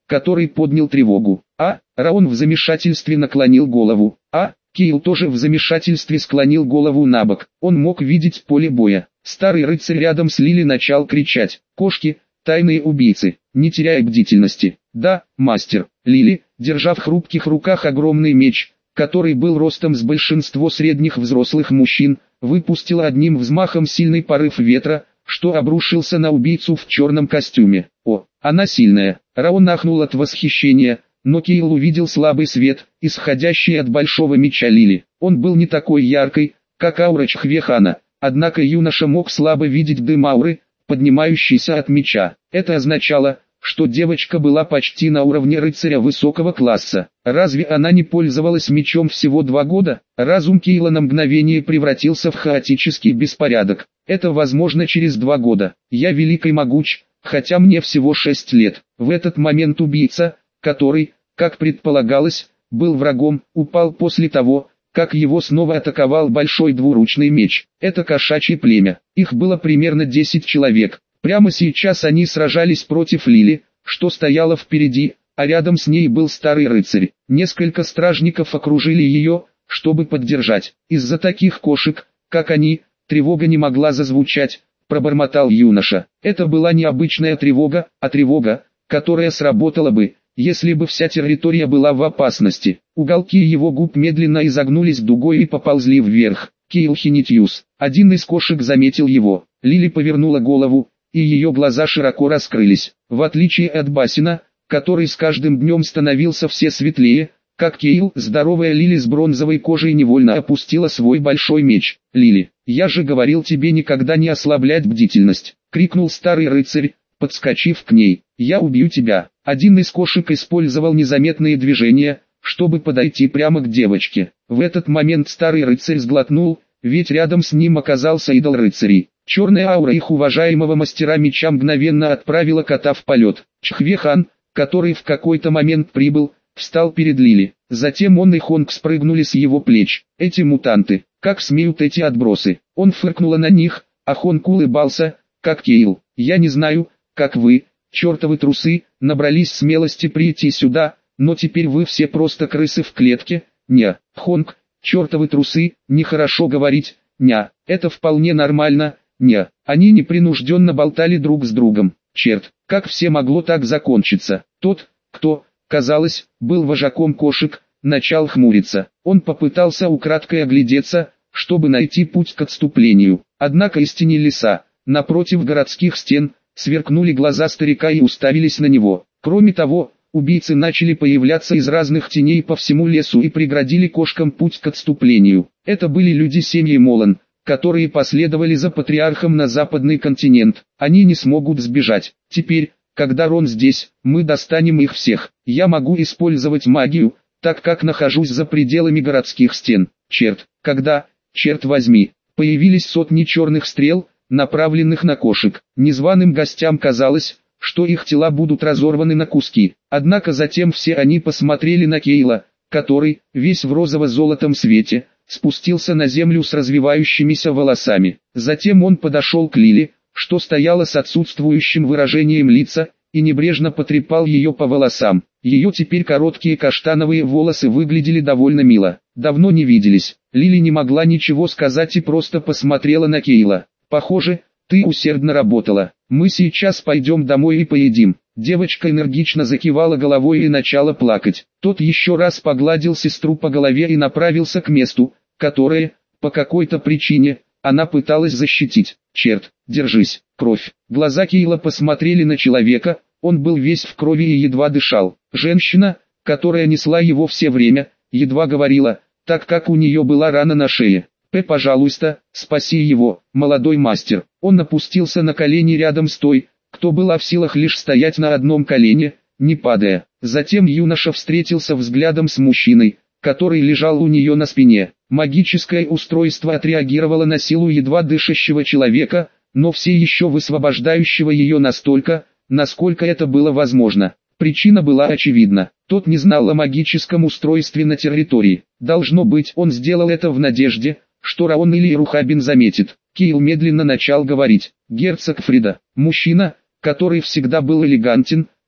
который поднял тревогу. А, Раон в замешательстве наклонил голову. А, Кейл тоже в замешательстве склонил голову на бок. Он мог видеть поле боя. Старый рыцарь рядом с Лили начал кричать: «Кошки, тайные убийцы, не теряй бдительности». «Да, мастер». Лили, держа в хрупких руках огромный меч, который был ростом с большинство средних взрослых мужчин, выпустила одним взмахом сильный порыв ветра, что обрушился на убийцу в черном костюме. «О, она сильная!» Раон ахнул от восхищения, но Кейл увидел слабый свет, исходящий от большого меча Лили. Он был не такой яркий, как аура Чхвехана, однако юноша мог слабо видеть дым ауры, поднимающийся от меча. Это означало, что девочка была почти на уровне рыцаря высокого класса. Разве она не пользовалась мечом всего два года? Разум Кейла на мгновение превратился в хаотический беспорядок. Это возможно через два года. Я велик и могуч, хотя мне всего шесть лет. В этот момент убийца, который, как предполагалось, был врагом, упал после того, как его снова атаковал большой двуручный меч. Это кошачье племя. Их было примерно десять человек. Прямо сейчас они сражались против Лили, что стояла впереди, а рядом с ней был старый рыцарь. Несколько стражников окружили ее, чтобы поддержать. Из-за таких кошек, как они, тревога не могла зазвучать, пробормотал юноша. Это была не обычная тревога, а тревога, которая сработала бы, если бы вся территория была в опасности. Уголки его губ медленно изогнулись дугой и поползли вверх. Кейл Хинитьюс. Один из кошек заметил его. Лили повернула голову, и ее глаза широко раскрылись. В отличие от Басина, который с каждым днем становился все светлее, как Кейл, здоровая Лили с бронзовой кожей невольно опустила свой большой меч. «Лили, я же говорил тебе никогда не ослаблять бдительность!» — крикнул старый рыцарь, подскочив к ней. «Я убью тебя!» Один из кошек использовал незаметные движения, чтобы подойти прямо к девочке. В этот момент старый рыцарь сглотнул, ведь рядом с ним оказался идол рыцарей. Черная аура их уважаемого мастера меча мгновенно отправила кота в полет. Чхвехан, который в какой-то момент прибыл, встал перед Лили. Затем он и Хонг спрыгнули с его плеч. «Эти мутанты, как смеют эти отбросы!» Он фыркнула на них, а Хонг улыбался, как Кейл. «Я не знаю, как вы, чертовы трусы, набрались смелости прийти сюда, но теперь вы все просто крысы в клетке». «Ня, Хонг, чертовы трусы, нехорошо говорить, ня, это вполне нормально». Не, они непринужденно болтали друг с другом. Черт, как все могло так закончиться? Тот, кто, казалось, был вожаком кошек, начал хмуриться. Он попытался украдкой оглядеться, чтобы найти путь к отступлению. Однако из тени леса, напротив городских стен, сверкнули глаза старика и уставились на него. Кроме того, убийцы начали появляться из разных теней по всему лесу и преградили кошкам путь к отступлению. Это были люди семьи Молан, которые последовали за патриархом на западный континент. Они не смогут сбежать. Теперь, когда Рон здесь, мы достанем их всех. Я могу использовать магию, так как нахожусь за пределами городских стен. Черт, когда, черт возьми, появились сотни черных стрел, направленных на кошек. Незваным гостям казалось, что их тела будут разорваны на куски. Однако затем все они посмотрели на Кейла, который, весь в розово-золотом свете, спустился на землю с развивающимися волосами. Затем он подошел к Лили, что стояла с отсутствующим выражением лица, и небрежно потрепал ее по волосам. Ее теперь короткие каштановые волосы выглядели довольно мило. Давно не виделись. Лили не могла ничего сказать и просто посмотрела на Кейла. «Похоже, ты усердно работала. Мы сейчас пойдем домой и поедим». Девочка энергично закивала головой и начала плакать. Тот еще раз погладил сестру по голове и направился к месту, которое, по какой-то причине, она пыталась защитить. «Черт, держись, кровь». Глаза Кейла посмотрели на человека, он был весь в крови и едва дышал. Женщина, которая несла его все время, едва говорила, так как у нее была рана на шее. «П, пожалуйста, спаси его, молодой мастер». Он опустился на колени рядом с той, кто была в силах лишь стоять на одном колене, не падая. Затем юноша встретился взглядом с мужчиной, который лежал у нее на спине. Магическое устройство отреагировало на силу едва дышащего человека, но все еще высвобождающего ее настолько, насколько это было возможно. Причина была очевидна. Тот не знал о магическом устройстве на территории. Должно быть, он сделал это в надежде, что Раон или Рухабин заметит. Кейл медленно начал говорить. «Герцог Фрида, мужчина, который всегда был элегантен,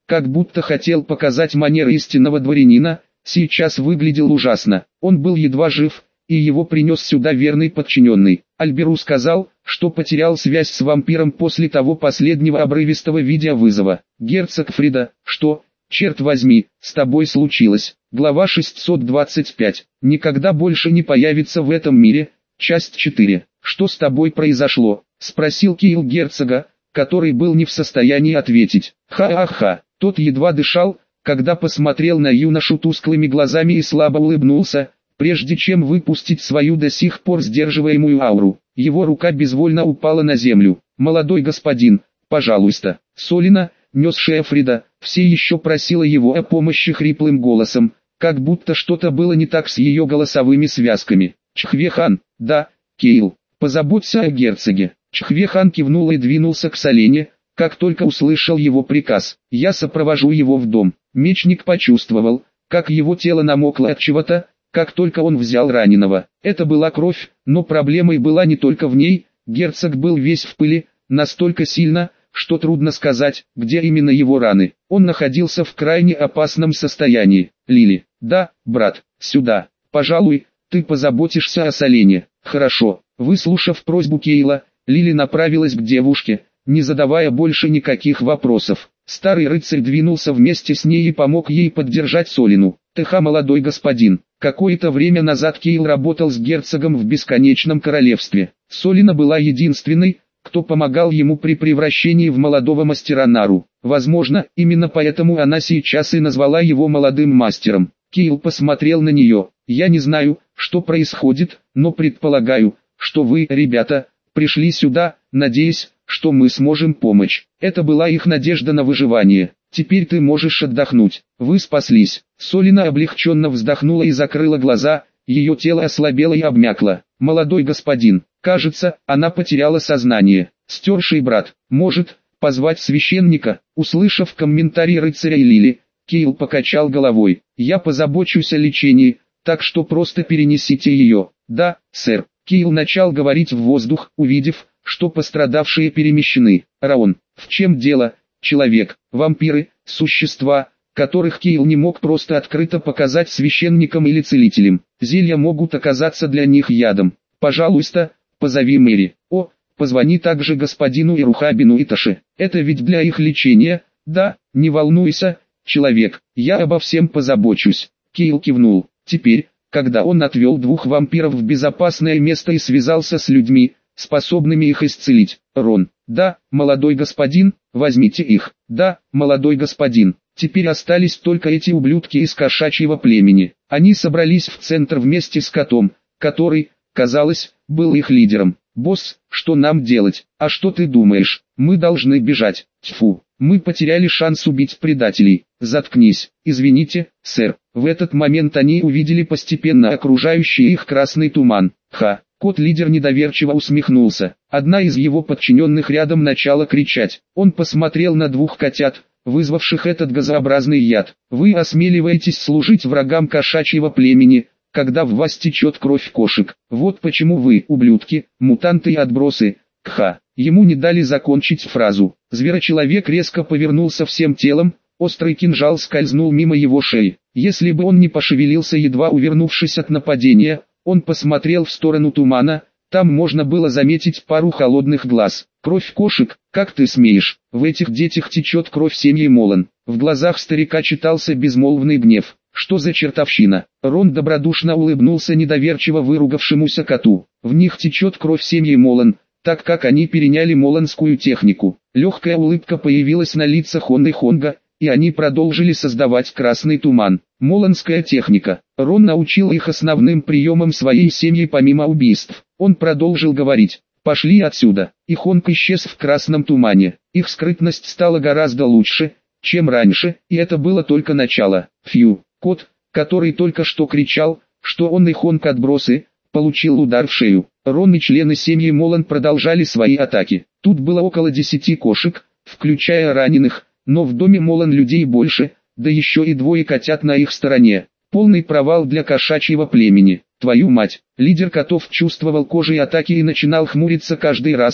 как будто хотел показать манеры истинного дворянина, сейчас выглядел ужасно. Он был едва жив, и его принес сюда верный подчиненный. Альберу сказал, что потерял связь с вампиром после того последнего обрывистого видеовызова. Герцог Фрида, что, черт возьми, с тобой случилось? Глава шестьсот двадцать пять. Никогда больше не появится в этом мире. Часть четыре. Что с тобой произошло? Спросил Киил герцога, который был не в состоянии ответить. Ха-ха-ха. Тот едва дышал, когда посмотрел на юношу тусклыми глазами и слабо улыбнулся, прежде чем выпустить свою до сих пор сдерживаемую ауру. Его рука безвольно упала на землю. «Молодой господин, пожалуйста». Солина, несшая Фрида, все еще просила его о помощи хриплым голосом, как будто что-то было не так с ее голосовыми связками. «Чхвехан, да, Кейл, позаботься о герцоге». Чхвехан кивнул и двинулся к Солене, как только услышал его приказ. «Я сопровожу его в дом». Мечник почувствовал, как его тело намокло от чего-то, как только он взял раненого. Это была кровь, но проблемой была не только в ней, герцог был весь в пыли, настолько сильно, что трудно сказать, где именно его раны. Он находился в крайне опасном состоянии. «Лили, да, брат, сюда, пожалуй, ты позаботишься о Солене». «Хорошо». Выслушав просьбу Кейла, Лили направилась к девушке, не задавая больше никаких вопросов. Старый рыцарь двинулся вместе с ней и помог ей поддержать Солину. «Тха, молодой господин». Какое-то время назад Кейл работал с герцогом в Бесконечном Королевстве. Солина была единственной, кто помогал ему при превращении в молодого мастера Нару. Возможно, именно поэтому она сейчас и назвала его молодым мастером. Кейл посмотрел на нее. «Я не знаю, что происходит, но предполагаю, что вы, ребята, пришли сюда, надеясь, что мы сможем помочь». Это была их надежда на выживание. «Теперь ты можешь отдохнуть. Вы спаслись». Солина облегченно вздохнула и закрыла глаза, ее тело ослабело и обмякло. «Молодой господин, кажется, она потеряла сознание. Стерший брат, может, позвать священника?» Услышав комментарий рыцаря и Лили, Кейл покачал головой. «Я позабочусь о лечении, так что просто перенесите ее». «Да, сэр». Кейл начал говорить в воздух, увидев, что пострадавшие перемещены. «Раон, в чем дело?» Человек, вампиры, существа, которых Кейл не мог просто открыто показать священникам или целителям. Зелья могут оказаться для них ядом. «Пожалуйста, позови Мэри». «О, позвони также господину Ирухабину Иташи. Это ведь для их лечения». «Да, не волнуйся, человек, я обо всем позабочусь». Кейл кивнул. Теперь, когда он отвел двух вампиров в безопасное место и связался с людьми, способными их исцелить. «Рон». «Да, молодой господин, возьмите их». «Да, молодой господин». Теперь остались только эти ублюдки из кошачьего племени. Они собрались в центр вместе с котом, который, казалось, был их лидером. «Босс, что нам делать?» «А что ты думаешь? Мы должны бежать». «Тьфу, мы потеряли шанс убить предателей». «Заткнись». «Извините, сэр». В этот момент они увидели постепенно окружающий их красный туман. «Ха». Кот-лидер недоверчиво усмехнулся. Одна из его подчиненных рядом начала кричать. Он посмотрел на двух котят, вызвавших этот газообразный яд. «Вы осмеливаетесь служить врагам кошачьего племени, когда в вас течет кровь кошек. Вот почему вы, ублюдки, мутанты и отбросы». Кха. Ему не дали закончить фразу. Зверочеловек резко повернулся всем телом, острый кинжал скользнул мимо его шеи. Если бы он не пошевелился, едва увернувшись от нападения, он посмотрел в сторону тумана, там можно было заметить пару холодных глаз. «Кровь кошек, как ты смеешь? В этих детях течет кровь семьи Молан». В глазах старика читался безмолвный гнев. «Что за чертовщина?» Рон добродушно улыбнулся недоверчиво выругавшемуся коту. «В них течет кровь семьи Молан, так как они переняли моланскую технику». Легкая улыбка появилась на лицах Он и Хонга, и они продолжили создавать красный туман. Моланская техника. Рон научил их основным приемам своей семьи помимо убийств. Он продолжил говорить. «Пошли отсюда». И Хонг исчез в красном тумане. Их скрытность стала гораздо лучше, чем раньше, и это было только начало. Фью. Кот, который только что кричал, что он и Хонг отбросы, получил удар в шею. Рон и члены семьи Молан продолжали свои атаки. Тут было около десяти кошек, включая раненых, но в доме Молан людей больше, да еще и двое котят на их стороне. Полный провал для кошачьего племени. Твою мать, лидер котов чувствовал кожей атаки и начинал хмуриться каждый раз,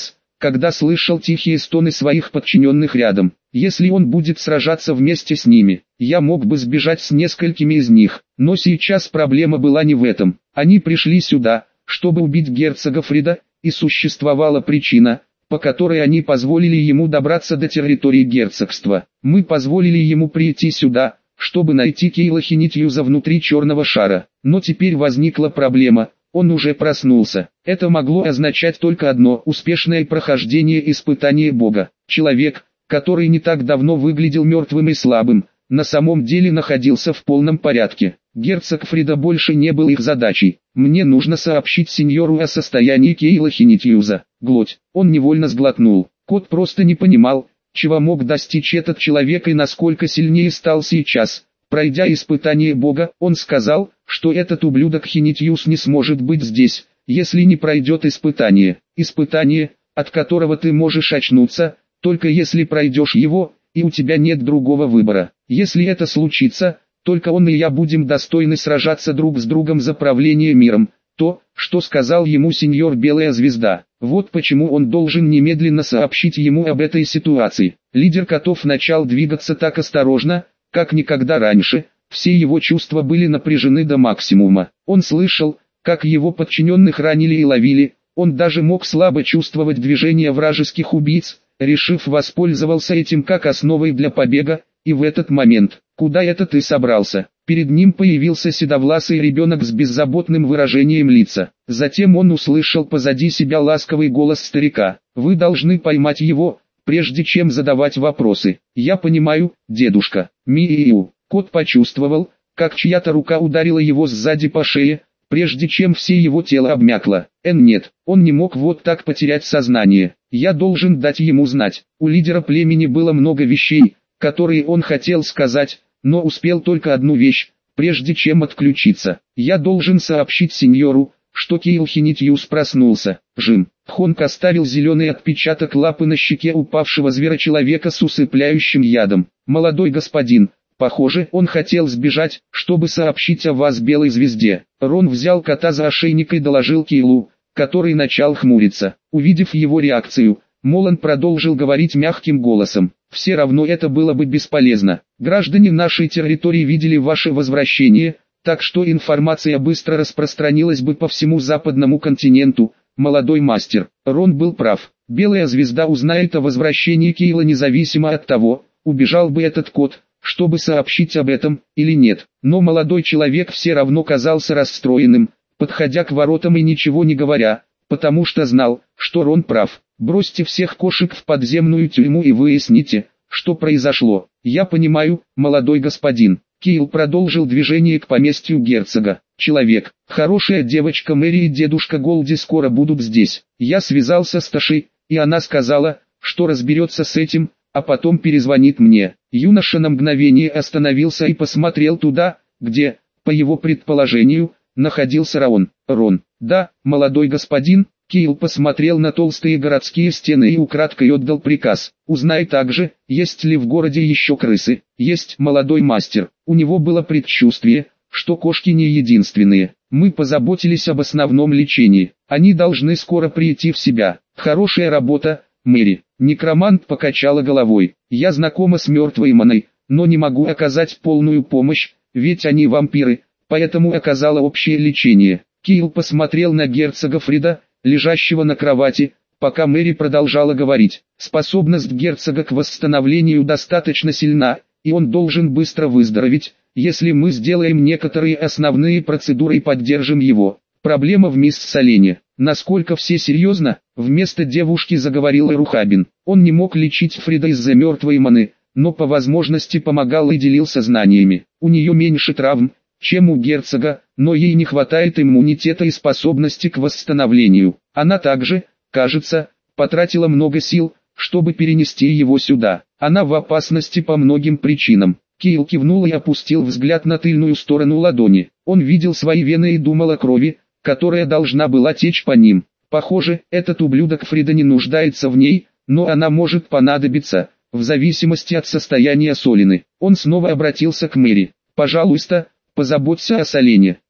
когда слышал тихие стоны своих подчиненных рядом. Если он будет сражаться вместе с ними, я мог бы сбежать с несколькими из них. Но сейчас проблема была не в этом. Они пришли сюда, чтобы убить герцога Фрида, и существовала причина, по которой они позволили ему добраться до территории герцогства. Мы позволили ему прийти сюда, чтобы найти Кейла Хинитьюза внутри черного шара. Но теперь возникла проблема, он уже проснулся. Это могло означать только одно: успешное прохождение испытания Бога. Человек, который не так давно выглядел мертвым и слабым, на самом деле находился в полном порядке. Герцог Фрида больше не был их задачей. Мне нужно сообщить сеньору о состоянии Кейла Хинитьюза. Глоть. Он невольно сглотнул. Кот просто не понимал, чего мог достичь этот человек и насколько сильнее стал сейчас. Пройдя испытание Бога, он сказал, что этот ублюдок Хинитьюз не сможет быть здесь, если не пройдет испытание. Испытание, от которого ты можешь очнуться, только если пройдешь его, и у тебя нет другого выбора. Если это случится, только он и я будем достойны сражаться друг с другом за правление миром. То, что сказал ему сеньор Белая Звезда. Вот почему он должен немедленно сообщить ему об этой ситуации. Лидер котов начал двигаться так осторожно, как никогда раньше. Все его чувства были напряжены до максимума. Он слышал, как его подчиненных ранили и ловили. Он даже мог слабо чувствовать движения вражеских убийц, решив воспользовался этим как основой для побега. И в этот момент, куда это ты собрался? Перед ним появился седовласый ребенок с беззаботным выражением лица. Затем он услышал позади себя ласковый голос старика. Вы должны поймать его, прежде чем задавать вопросы. Я понимаю, дедушка. Миу. Кот почувствовал, как чья-то рука ударила его сзади по шее, прежде чем все его тело обмякло. Эн нет, он не мог вот так потерять сознание. Я должен дать ему знать. У лидера племени было много вещей, которые он хотел сказать, но успел только одну вещь, прежде чем отключиться. Я должен сообщить сеньору, что Кейл Хинитьюз проснулся. Жим. Хонг оставил зеленый отпечаток лапы на щеке упавшего зверочеловека с усыпляющим ядом. Молодой господин, похоже, он хотел сбежать, чтобы сообщить о вас Белой Звезде. Рон взял кота за ошейник и доложил Кейлу, который начал хмуриться. Увидев его реакцию, Молан продолжил говорить мягким голосом. Все равно это было бы бесполезно. Граждане нашей территории видели ваше возвращение, так что информация быстро распространилась бы по всему западному континенту. Молодой мастер, Рон был прав. Белая Звезда узнает о возвращении Кейла независимо от того, убежал бы этот кот, чтобы сообщить об этом, или нет. Но молодой человек все равно казался расстроенным, подходя к воротам и ничего не говоря, потому что знал, что Рон прав. Бросьте всех кошек в подземную тюрьму и выясните, что произошло. Я понимаю, молодой господин. Кейл продолжил движение к поместью герцога. Человек, хорошая девочка Мэри и дедушка Голди скоро будут здесь. Я связался с Ташей, и она сказала, что разберется с этим, а потом перезвонит мне. Юноша на мгновение остановился и посмотрел туда, где, по его предположению, находился Раон. Рон. Да, молодой господин. Кейл посмотрел на толстые городские стены и украдкой отдал приказ. Узнай также, есть ли в городе еще крысы. Есть, молодой мастер. У него было предчувствие, что кошки не единственные. Мы позаботились об основном лечении. Они должны скоро прийти в себя. Хорошая работа, Мэри. Некромант покачала головой. Я знакома с мертвой Маной, но не могу оказать полную помощь, ведь они вампиры, поэтому оказала общее лечение. Кейл посмотрел на герцога Фрида, лежащего на кровати, пока Мэри продолжала говорить. Способность герцога к восстановлению достаточно сильна, и он должен быстро выздороветь, если мы сделаем некоторые основные процедуры и поддержим его. Проблема в мисс Солене. Насколько все серьезно, вместо девушки заговорил Эрухабин. Он не мог лечить Фрида из-за мертвой Маны, но по возможности помогал и делился знаниями. У нее меньше травм, чем у герцога, но ей не хватает иммунитета и способности к восстановлению. Она также, кажется, потратила много сил, чтобы перенести его сюда. Она в опасности по многим причинам. Кейл кивнул и опустил взгляд на тыльную сторону ладони. Он видел свои вены и думал о крови, которая должна была течь по ним. Похоже, этот ублюдок Фрида не нуждается в ней, но она может понадобиться, в зависимости от состояния Солены. Он снова обратился к Мэри. «Пожалуйста, позаботься о Солене.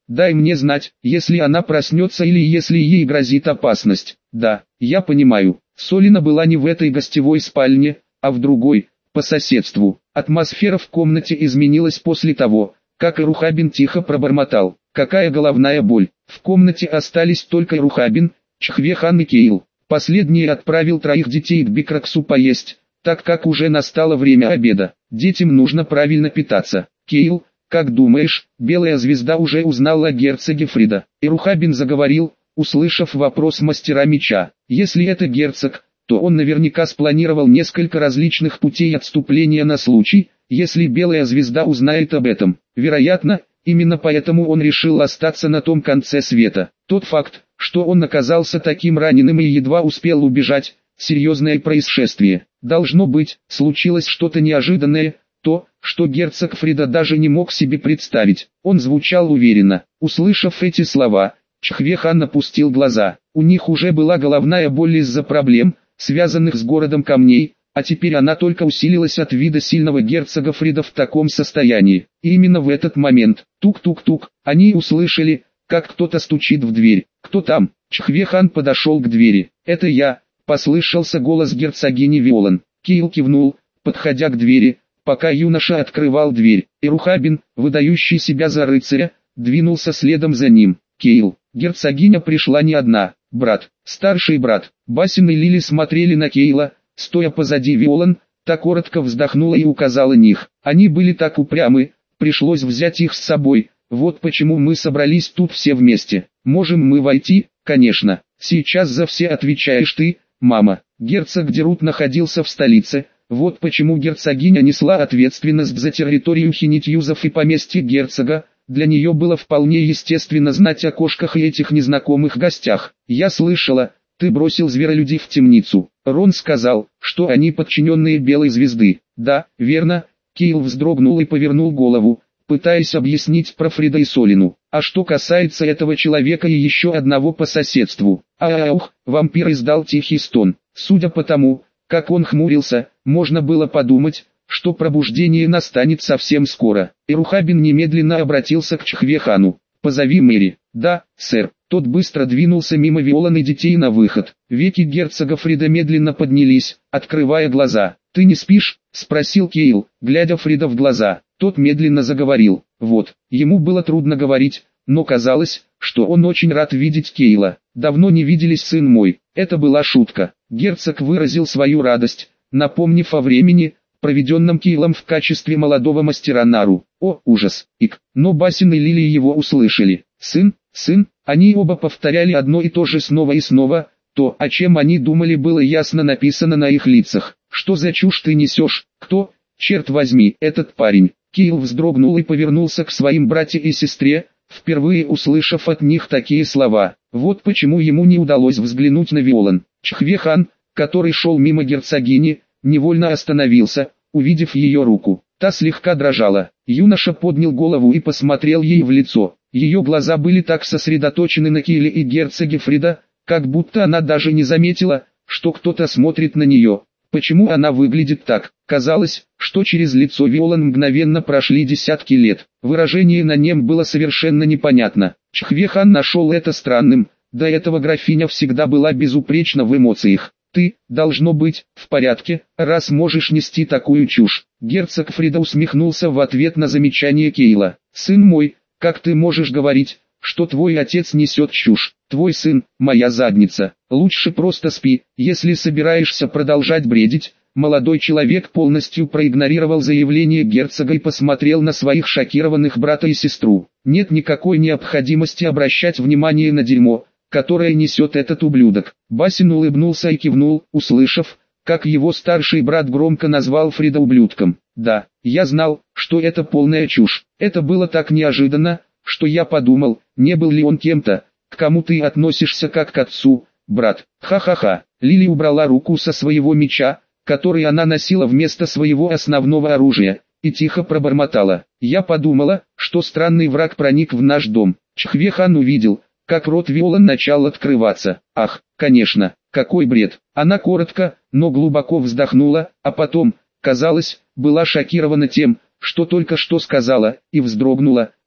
Дай мне знать, если она проснется или если ей грозит опасность. Да, я понимаю. Солина была не в этой гостевой спальне, а в другой, по соседству. Атмосфера в комнате изменилась после того, как Ирухабин тихо пробормотал: «Какая головная боль!» В комнате остались только Ирухабин, Чхвехан и Кейл. Последний отправил троих детей к Бикраксу поесть, так как уже настало время обеда. Детям нужно правильно питаться. Кейл, как думаешь, Белая Звезда уже узнала о герцоге Фрида? Ирухабин заговорил, услышав вопрос мастера меча. Если это герцог, то он наверняка спланировал несколько различных путей отступления на случай, если Белая Звезда узнает об этом. Вероятно, именно поэтому он решил остаться на том конце света. Тот факт, что он оказался таким раненым и едва успел убежать, серьезное происшествие. Должно быть, случилось что-то неожиданное, то, что герцог Фрида даже не мог себе представить. Он звучал уверенно. Услышав эти слова, Чхвехан опустил глаза. У них уже была головная боль из-за проблем, связанных с городом камней, а теперь она только усилилась от вида сильного герцога Фрида в таком состоянии. И именно в этот момент, тук-тук-тук, они услышали, как кто-то стучит в дверь. «Кто там?» Чхвехан подошел к двери. «Это я», — послышался голос герцогини Виолан. Кейл кивнул, подходя к двери, пока юноша открывал дверь. Ирухабин, выдающий себя за рыцаря, двинулся следом за ним. «Кейл, герцогиня пришла не одна, брат, старший брат». Басин и Лили смотрели на Кейла, стоя позади Виолан, та коротко вздохнула и указала на них. Они были так упрямы, пришлось взять их с собой, вот почему мы собрались тут все вместе. Можем мы войти? Конечно. Сейчас за все отвечаешь ты, мама. Герцог Дерут находился в столице, вот почему герцогиня несла ответственность за территорию Хинитьюзов и поместье герцога. Для нее было вполне естественно знать о кошках и этих незнакомых гостях. Я слышала, ты бросил зверолюдей в темницу. Рон сказал, что они подчиненные Белой Звезды. Да, верно. Кейл вздрогнул и повернул голову, пытаясь объяснить про Фрида и Солину. А что касается этого человека и еще одного по соседству. Аух, вампир издал тихий стон. Судя по тому, как он хмурился, можно было подумать, что пробуждение настанет совсем скоро. Ирухабин немедленно обратился к Чхвехану. «Позови Мэри». «Да, сэр». Тот быстро двинулся мимо Виолан и детей на выход. Веки герцога Фрида медленно поднялись, открывая глаза. «Ты не спишь?» — спросил Кейл, глядя Фрида в глаза. Тот медленно заговорил. Вот, ему было трудно говорить, но казалось, что он очень рад видеть Кейла. «Давно не виделись, сын мой». Это была шутка. Герцог выразил свою радость, напомнив о времени, проведенном Кейлом в качестве молодого мастера Нару. О, ужас! Ик! Но Басин и Лили его услышали. «Сын, сын», они оба повторяли одно и то же снова и снова. То, о чем они думали, было ясно написано на их лицах. «Что за чушь ты несешь? Кто? Черт возьми, этот парень!» Кейл вздрогнул и повернулся к своим братьям и сестре, впервые услышав от них такие слова. Вот почему ему не удалось взглянуть на Виолан. Чхвехан, который шел мимо герцогини, невольно остановился, увидев ее руку. Та слегка дрожала. Юноша поднял голову и посмотрел ей в лицо. Ее глаза были так сосредоточены на Кейле и герцоге Фрида, как будто она даже не заметила, что кто-то смотрит на нее. Почему она выглядит так? Казалось, что через лицо Виолан мгновенно прошли десятки лет. Выражение на нем было совершенно непонятно. Чхвехан нашел это странным. До этого графиня всегда была безупречна в эмоциях. «Ты, должно быть, в порядке, раз можешь нести такую чушь». Герцог Фрида усмехнулся в ответ на замечание Кейла. «Сын мой, как ты можешь говорить, что твой отец несет чушь? Твой сын – моя задница. Лучше просто спи, если собираешься продолжать бредить». Молодой человек полностью проигнорировал заявление герцога и посмотрел на своих шокированных брата и сестру. Нет никакой необходимости обращать внимание на дерьмо, которое несет этот ублюдок. Басин улыбнулся и кивнул, услышав, как его старший брат громко назвал Фрида ублюдком. «Да, я знал, что это полная чушь. Это было так неожиданно, что я подумал, не был ли он кем-то, к кому ты относишься как к отцу, брат». Ха-ха-ха. Лили убрала руку со своего меча, который она носила вместо своего основного оружия, и тихо пробормотала. «Я подумала, что странный враг проник в наш дом». Чхвехан увидел, как рот Виолан начал открываться. «Ах, конечно, какой бред!» Она коротко, но глубоко вздохнула, а потом, казалось, была шокирована тем, что только что сказала, и вздрогнула,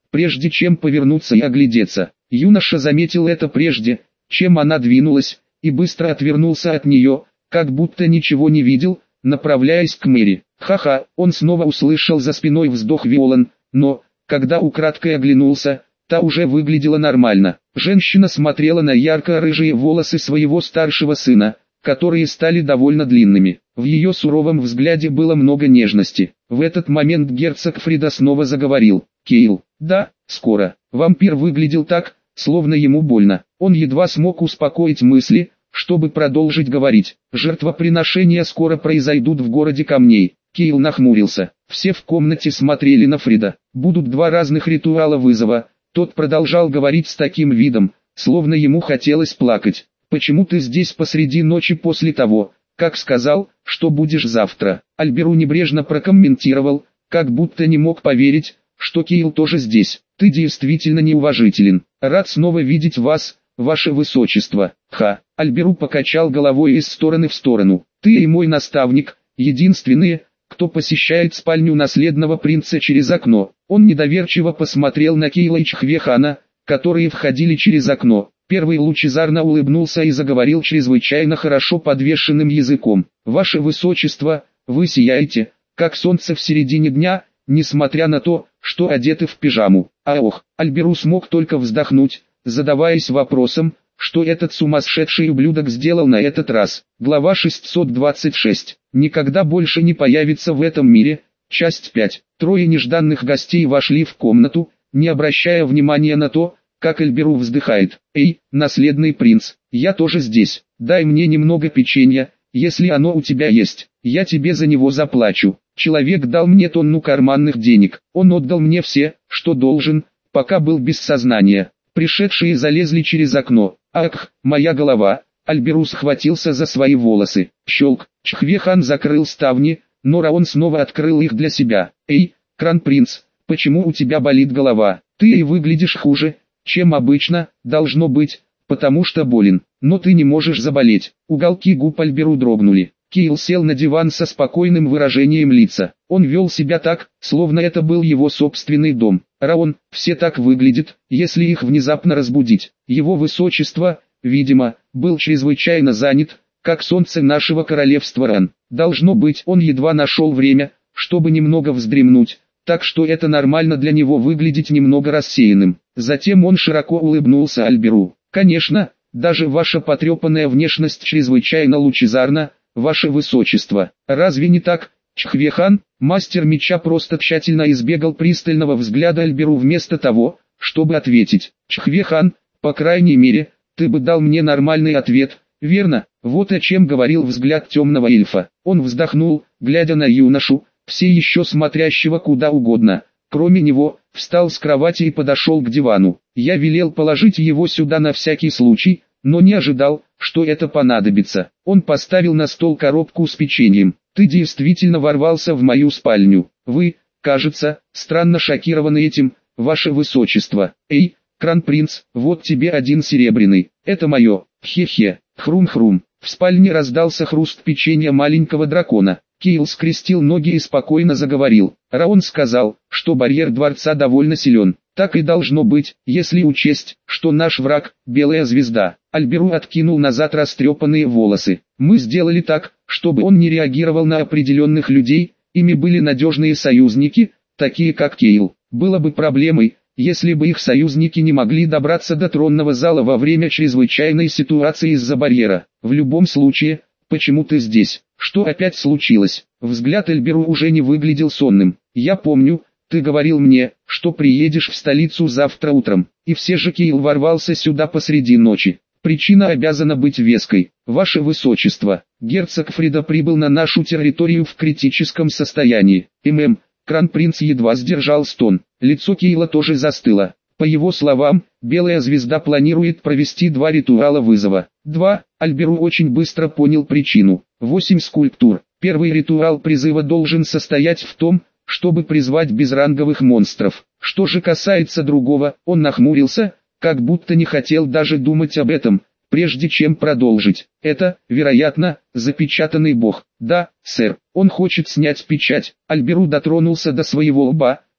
прежде чем повернуться и оглядеться. Юноша заметил это прежде, чем она двинулась, и быстро отвернулся от нее, как будто ничего не видел, направляясь к Мэри. Ха-ха, он снова услышал за спиной вздох Виолан, но, когда украдкой оглянулся, та уже выглядела нормально. Женщина смотрела на ярко-рыжие волосы своего старшего сына, которые стали довольно длинными. В ее суровом взгляде было много нежности. В этот момент герцог Фрида снова заговорил. «Кейл, да, скоро». Вампир выглядел так, словно ему больно. Он едва смог успокоить мысли, чтобы продолжить говорить. «Жертвоприношения скоро произойдут в городе камней». Кейл нахмурился. Все в комнате смотрели на Фрида. «Будут два разных ритуала вызова». Тот продолжал говорить с таким видом, словно ему хотелось плакать. «Почему ты здесь посреди ночи после того, как сказал, что будешь завтра?» Альберу небрежно прокомментировал, как будто не мог поверить, что Кейл тоже здесь. «Ты действительно неуважителен. Рад снова видеть вас, ваше высочество». Ха. Альберу покачал головой из стороны в сторону. «Ты и мой наставник, единственные, кто посещает спальню наследного принца через окно». Он недоверчиво посмотрел на Кейла и Чхвехана, которые входили через окно. Первый лучезарно улыбнулся и заговорил чрезвычайно хорошо подвешенным языком. «Ваше высочество, вы сияете, как солнце в середине дня, несмотря на то, что одеты в пижаму». А ох, Альберу смог только вздохнуть, задаваясь вопросом, что этот сумасшедший ублюдок сделал на этот раз. Глава шестьсот двадцать шесть. Никогда больше не появится в этом мире. Часть пять. Трое нежданных гостей вошли в комнату, не обращая внимания на то, как Альберу вздыхает. «Эй, наследный принц, я тоже здесь. Дай мне немного печенья, если оно у тебя есть. Я тебе за него заплачу». Человек дал мне тонну карманных денег. Он отдал мне все, что должен, пока был без сознания. Пришедшие залезли через окно. Ах, моя голова. Альберу схватился за свои волосы. Щелк. Чхвехан закрыл ставни, но Раон снова открыл их для себя. «Эй, Кронпринц, почему у тебя болит голова? Ты и выглядишь хуже, чем обычно, должно быть, потому что болен. Но ты не можешь заболеть». Уголки губ Альберу дрогнули. Кейл сел на диван со спокойным выражением лица. Он вел себя так, словно это был его собственный дом. «Раон, все так выглядят, если их внезапно разбудить». Его высочество, видимо, был чрезвычайно занят, как солнце нашего королевства Ран. Должно быть, он едва нашел время, чтобы немного вздремнуть, так что это нормально для него выглядеть немного рассеянным. Затем он широко улыбнулся Альберу. «Конечно, даже ваша потрепанная внешность чрезвычайно лучезарна, ваше высочество. Разве не так?» Чхвехан, мастер меча, просто тщательно избегал пристального взгляда Альберу вместо того, чтобы ответить. «Чхвехан, по крайней мере, ты бы дал мне нормальный ответ, верно?» Вот о чем говорил взгляд темного эльфа. Он вздохнул, глядя на юношу, все еще смотрящего куда угодно. Кроме него, встал с кровати и подошел к дивану. Я велел положить его сюда на всякий случай, но не ожидал, что это понадобится. Он поставил на стол коробку с печеньем. «Ты действительно ворвался в мою спальню. Вы, кажется, странно шокированы этим, ваше высочество. Эй, Кронпринц, вот тебе один серебряный. Это мое. Хе-хе. Хрум-хрум». В спальне раздался хруст печенья маленького дракона. Кейл скрестил ноги и спокойно заговорил. Раон сказал, что барьер дворца довольно силен. Так и должно быть, если учесть, что наш враг – белая звезда. Альберу откинул назад растрепанные волосы. Мы сделали так, чтобы он не реагировал на определенных людей, ими были надежные союзники, такие как Кейл. Было бы проблемой, если бы их союзники не могли добраться до тронного зала во время чрезвычайной ситуации из-за барьера. В любом случае, почему ты здесь? Что опять случилось? Взгляд Альберу уже не выглядел сонным. Я помню, ты говорил мне, что приедешь в столицу завтра утром, и все же Кейл ворвался сюда посреди ночи. Причина обязана быть веской. Ваше высочество, герцог Фрида прибыл на нашу территорию в критическом состоянии. ММ, Кронпринц едва сдержал стон. Лицо Кейла тоже застыло. По его словам, Белая Звезда планирует провести два ритуала вызова. Два. Альберу очень быстро понял причину. Восемь скульптур. Первый ритуал призыва должен состоять в том, чтобы призвать безранговых монстров. Что же касается другого, он нахмурился, как будто не хотел даже думать об этом, прежде чем продолжить. Это, вероятно, запечатанный бог. Да, сэр, он хочет снять печать. Альберу дотронулся до своего лба,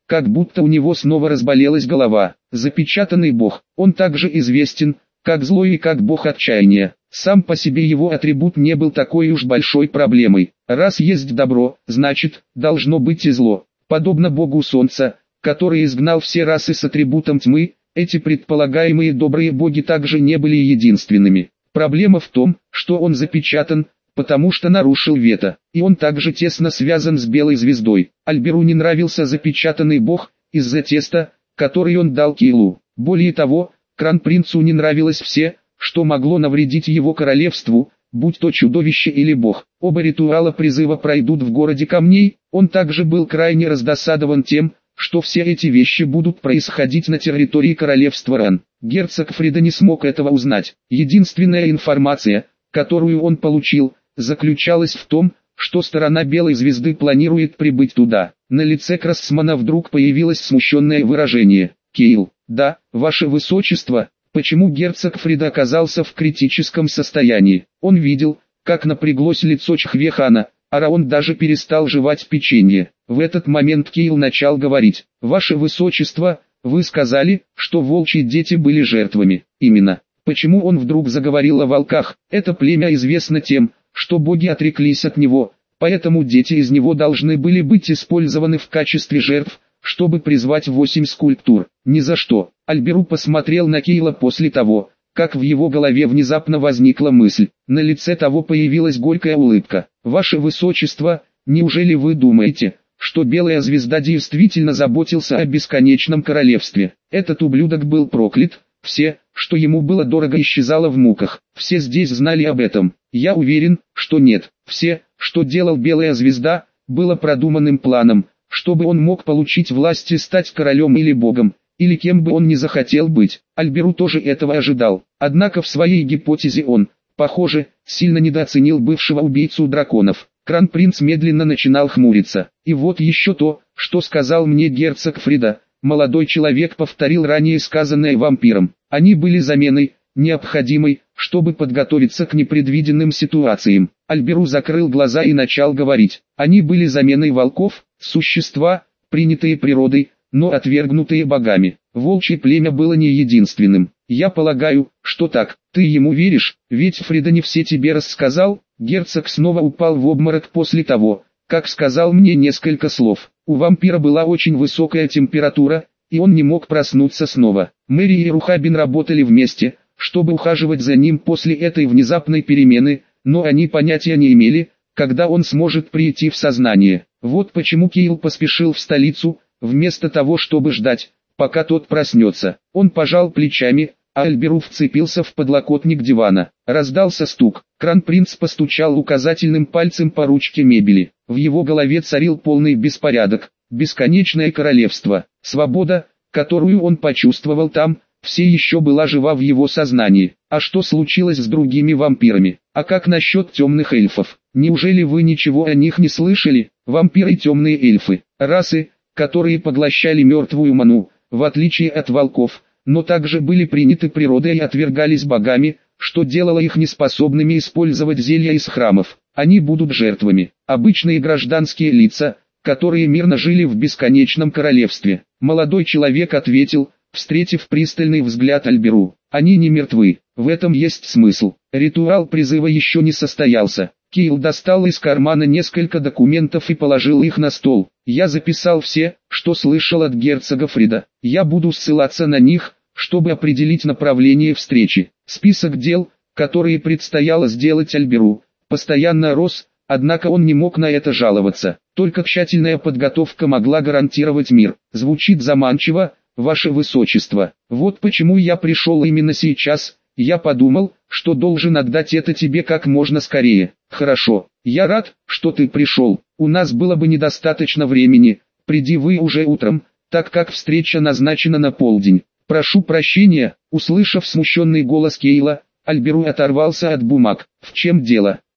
как будто у него снова разболелась голова. Запечатанный бог, он также известен, как злой и как бог отчаяния. Сам по себе его атрибут не был такой уж большой проблемой. Раз есть добро, значит, должно быть и зло. Подобно богу солнца, который изгнал все расы с атрибутом тьмы, эти предполагаемые добрые боги также не были единственными. Проблема в том, что он запечатан, потому что нарушил вето, и он также тесно связан с белой звездой. Альберу не нравился запечатанный бог, из-за теста, который он дал Кейлу. Более того, Кронпринцу не нравилось все, что могло навредить его королевству, будь то чудовище или бог. Оба ритуала призыва пройдут в городе камней. Он также был крайне раздосадован тем, что все эти вещи будут происходить на территории королевства Ран. Герцог Фрида не смог этого узнать. Единственная информация, которую он получил, заключалась в том, что сторона Белой Звезды планирует прибыть туда. На лице Красмана вдруг появилось смущенное выражение. «Кейл, да, ваше высочество». Почему герцог Фрида оказался в критическом состоянии? Он видел, как напряглось лицо Чхвехана, а Раон даже перестал жевать печенье. В этот момент Кейл начал говорить: «Ваше высочество, вы сказали, что волчьи дети были жертвами». Именно. Почему он вдруг заговорил о волках? Это племя известно тем, что боги отреклись от него, поэтому дети из него должны были быть использованы в качестве жертв, чтобы призвать восемь скульптур. Ни за что. Альберу посмотрел на Кейла после того, как в его голове внезапно возникла мысль. На лице того появилась горькая улыбка. «Ваше высочество, неужели вы думаете, что Белая Звезда действительно заботился о бесконечном королевстве? Этот ублюдок был проклят, все, что ему было дорого, исчезало в муках. Все здесь знали об этом. Я уверен, что нет. Все, что делал Белая Звезда, было продуманным планом, чтобы он мог получить власть и стать королем или богом, или кем бы он ни захотел быть. Альберу тоже этого ожидал. Однако в своей гипотезе он, похоже, сильно недооценил бывшего убийцу драконов. Кронпринц медленно начинал хмуриться. И вот еще то, что сказал мне герцог Фрида. Молодой человек повторил ранее сказанное вампиром. Они были заменой, необходимой, чтобы подготовиться к непредвиденным ситуациям. Альберу закрыл глаза и начал говорить. Они были заменой волков, существа, принятые природой, но отвергнутые богами. Волчье племя было не единственным. Я полагаю, что так. Ты ему веришь? Ведь Фрида не все тебе рассказал. Герцог снова упал в обморок после того, как сказал мне несколько слов. У вампира была очень высокая температура, и он не мог проснуться снова. Мэри и Рухабин работали вместе, чтобы ухаживать за ним после этой внезапной перемены, но они понятия не имели, когда он сможет прийти в сознание. Вот почему Кейл поспешил в столицу, вместо того, чтобы ждать, пока тот проснется. Он пожал плечами, а Альберу вцепился в подлокотник дивана. Раздался стук. Кронпринц постучал указательным пальцем по ручке мебели. В его голове царил полный беспорядок. Бесконечное королевство. Свобода, которую он почувствовал там, все еще была жива в его сознании. А что случилось с другими вампирами? А как насчет темных эльфов? Неужели вы ничего о них не слышали? Вампиры и темные эльфы. Расы, которые поглощали мертвую ману, в отличие от волков, но также были приняты природой и отвергались богами, что делало их неспособными использовать зелья из храмов. Они будут жертвами. Обычные гражданские лица, которые мирно жили в бесконечном королевстве. Молодой человек ответил, встретив пристальный взгляд Альберу. Они не мертвы. В этом есть смысл. Ритуал призыва еще не состоялся. Кейл достал из кармана несколько документов и положил их на стол. Я записал все, что слышал от герцога Фрида. Я буду ссылаться на них, чтобы определить направление встречи. Список дел, которые предстояло сделать Альберу, постоянно рос, однако он не мог на это жаловаться. Только тщательная подготовка могла гарантировать мир. Звучит заманчиво, ваше высочество. Вот почему я пришел именно сейчас. Я подумал, что должен отдать это тебе как можно скорее. Хорошо, я рад, что ты пришел. У нас было бы недостаточно времени. Приди вы уже утром, так как встреча назначена на полдень. Прошу прощения. Услышав смущенный голос Кейла, Альберу оторвался от бумаг. В чем дело?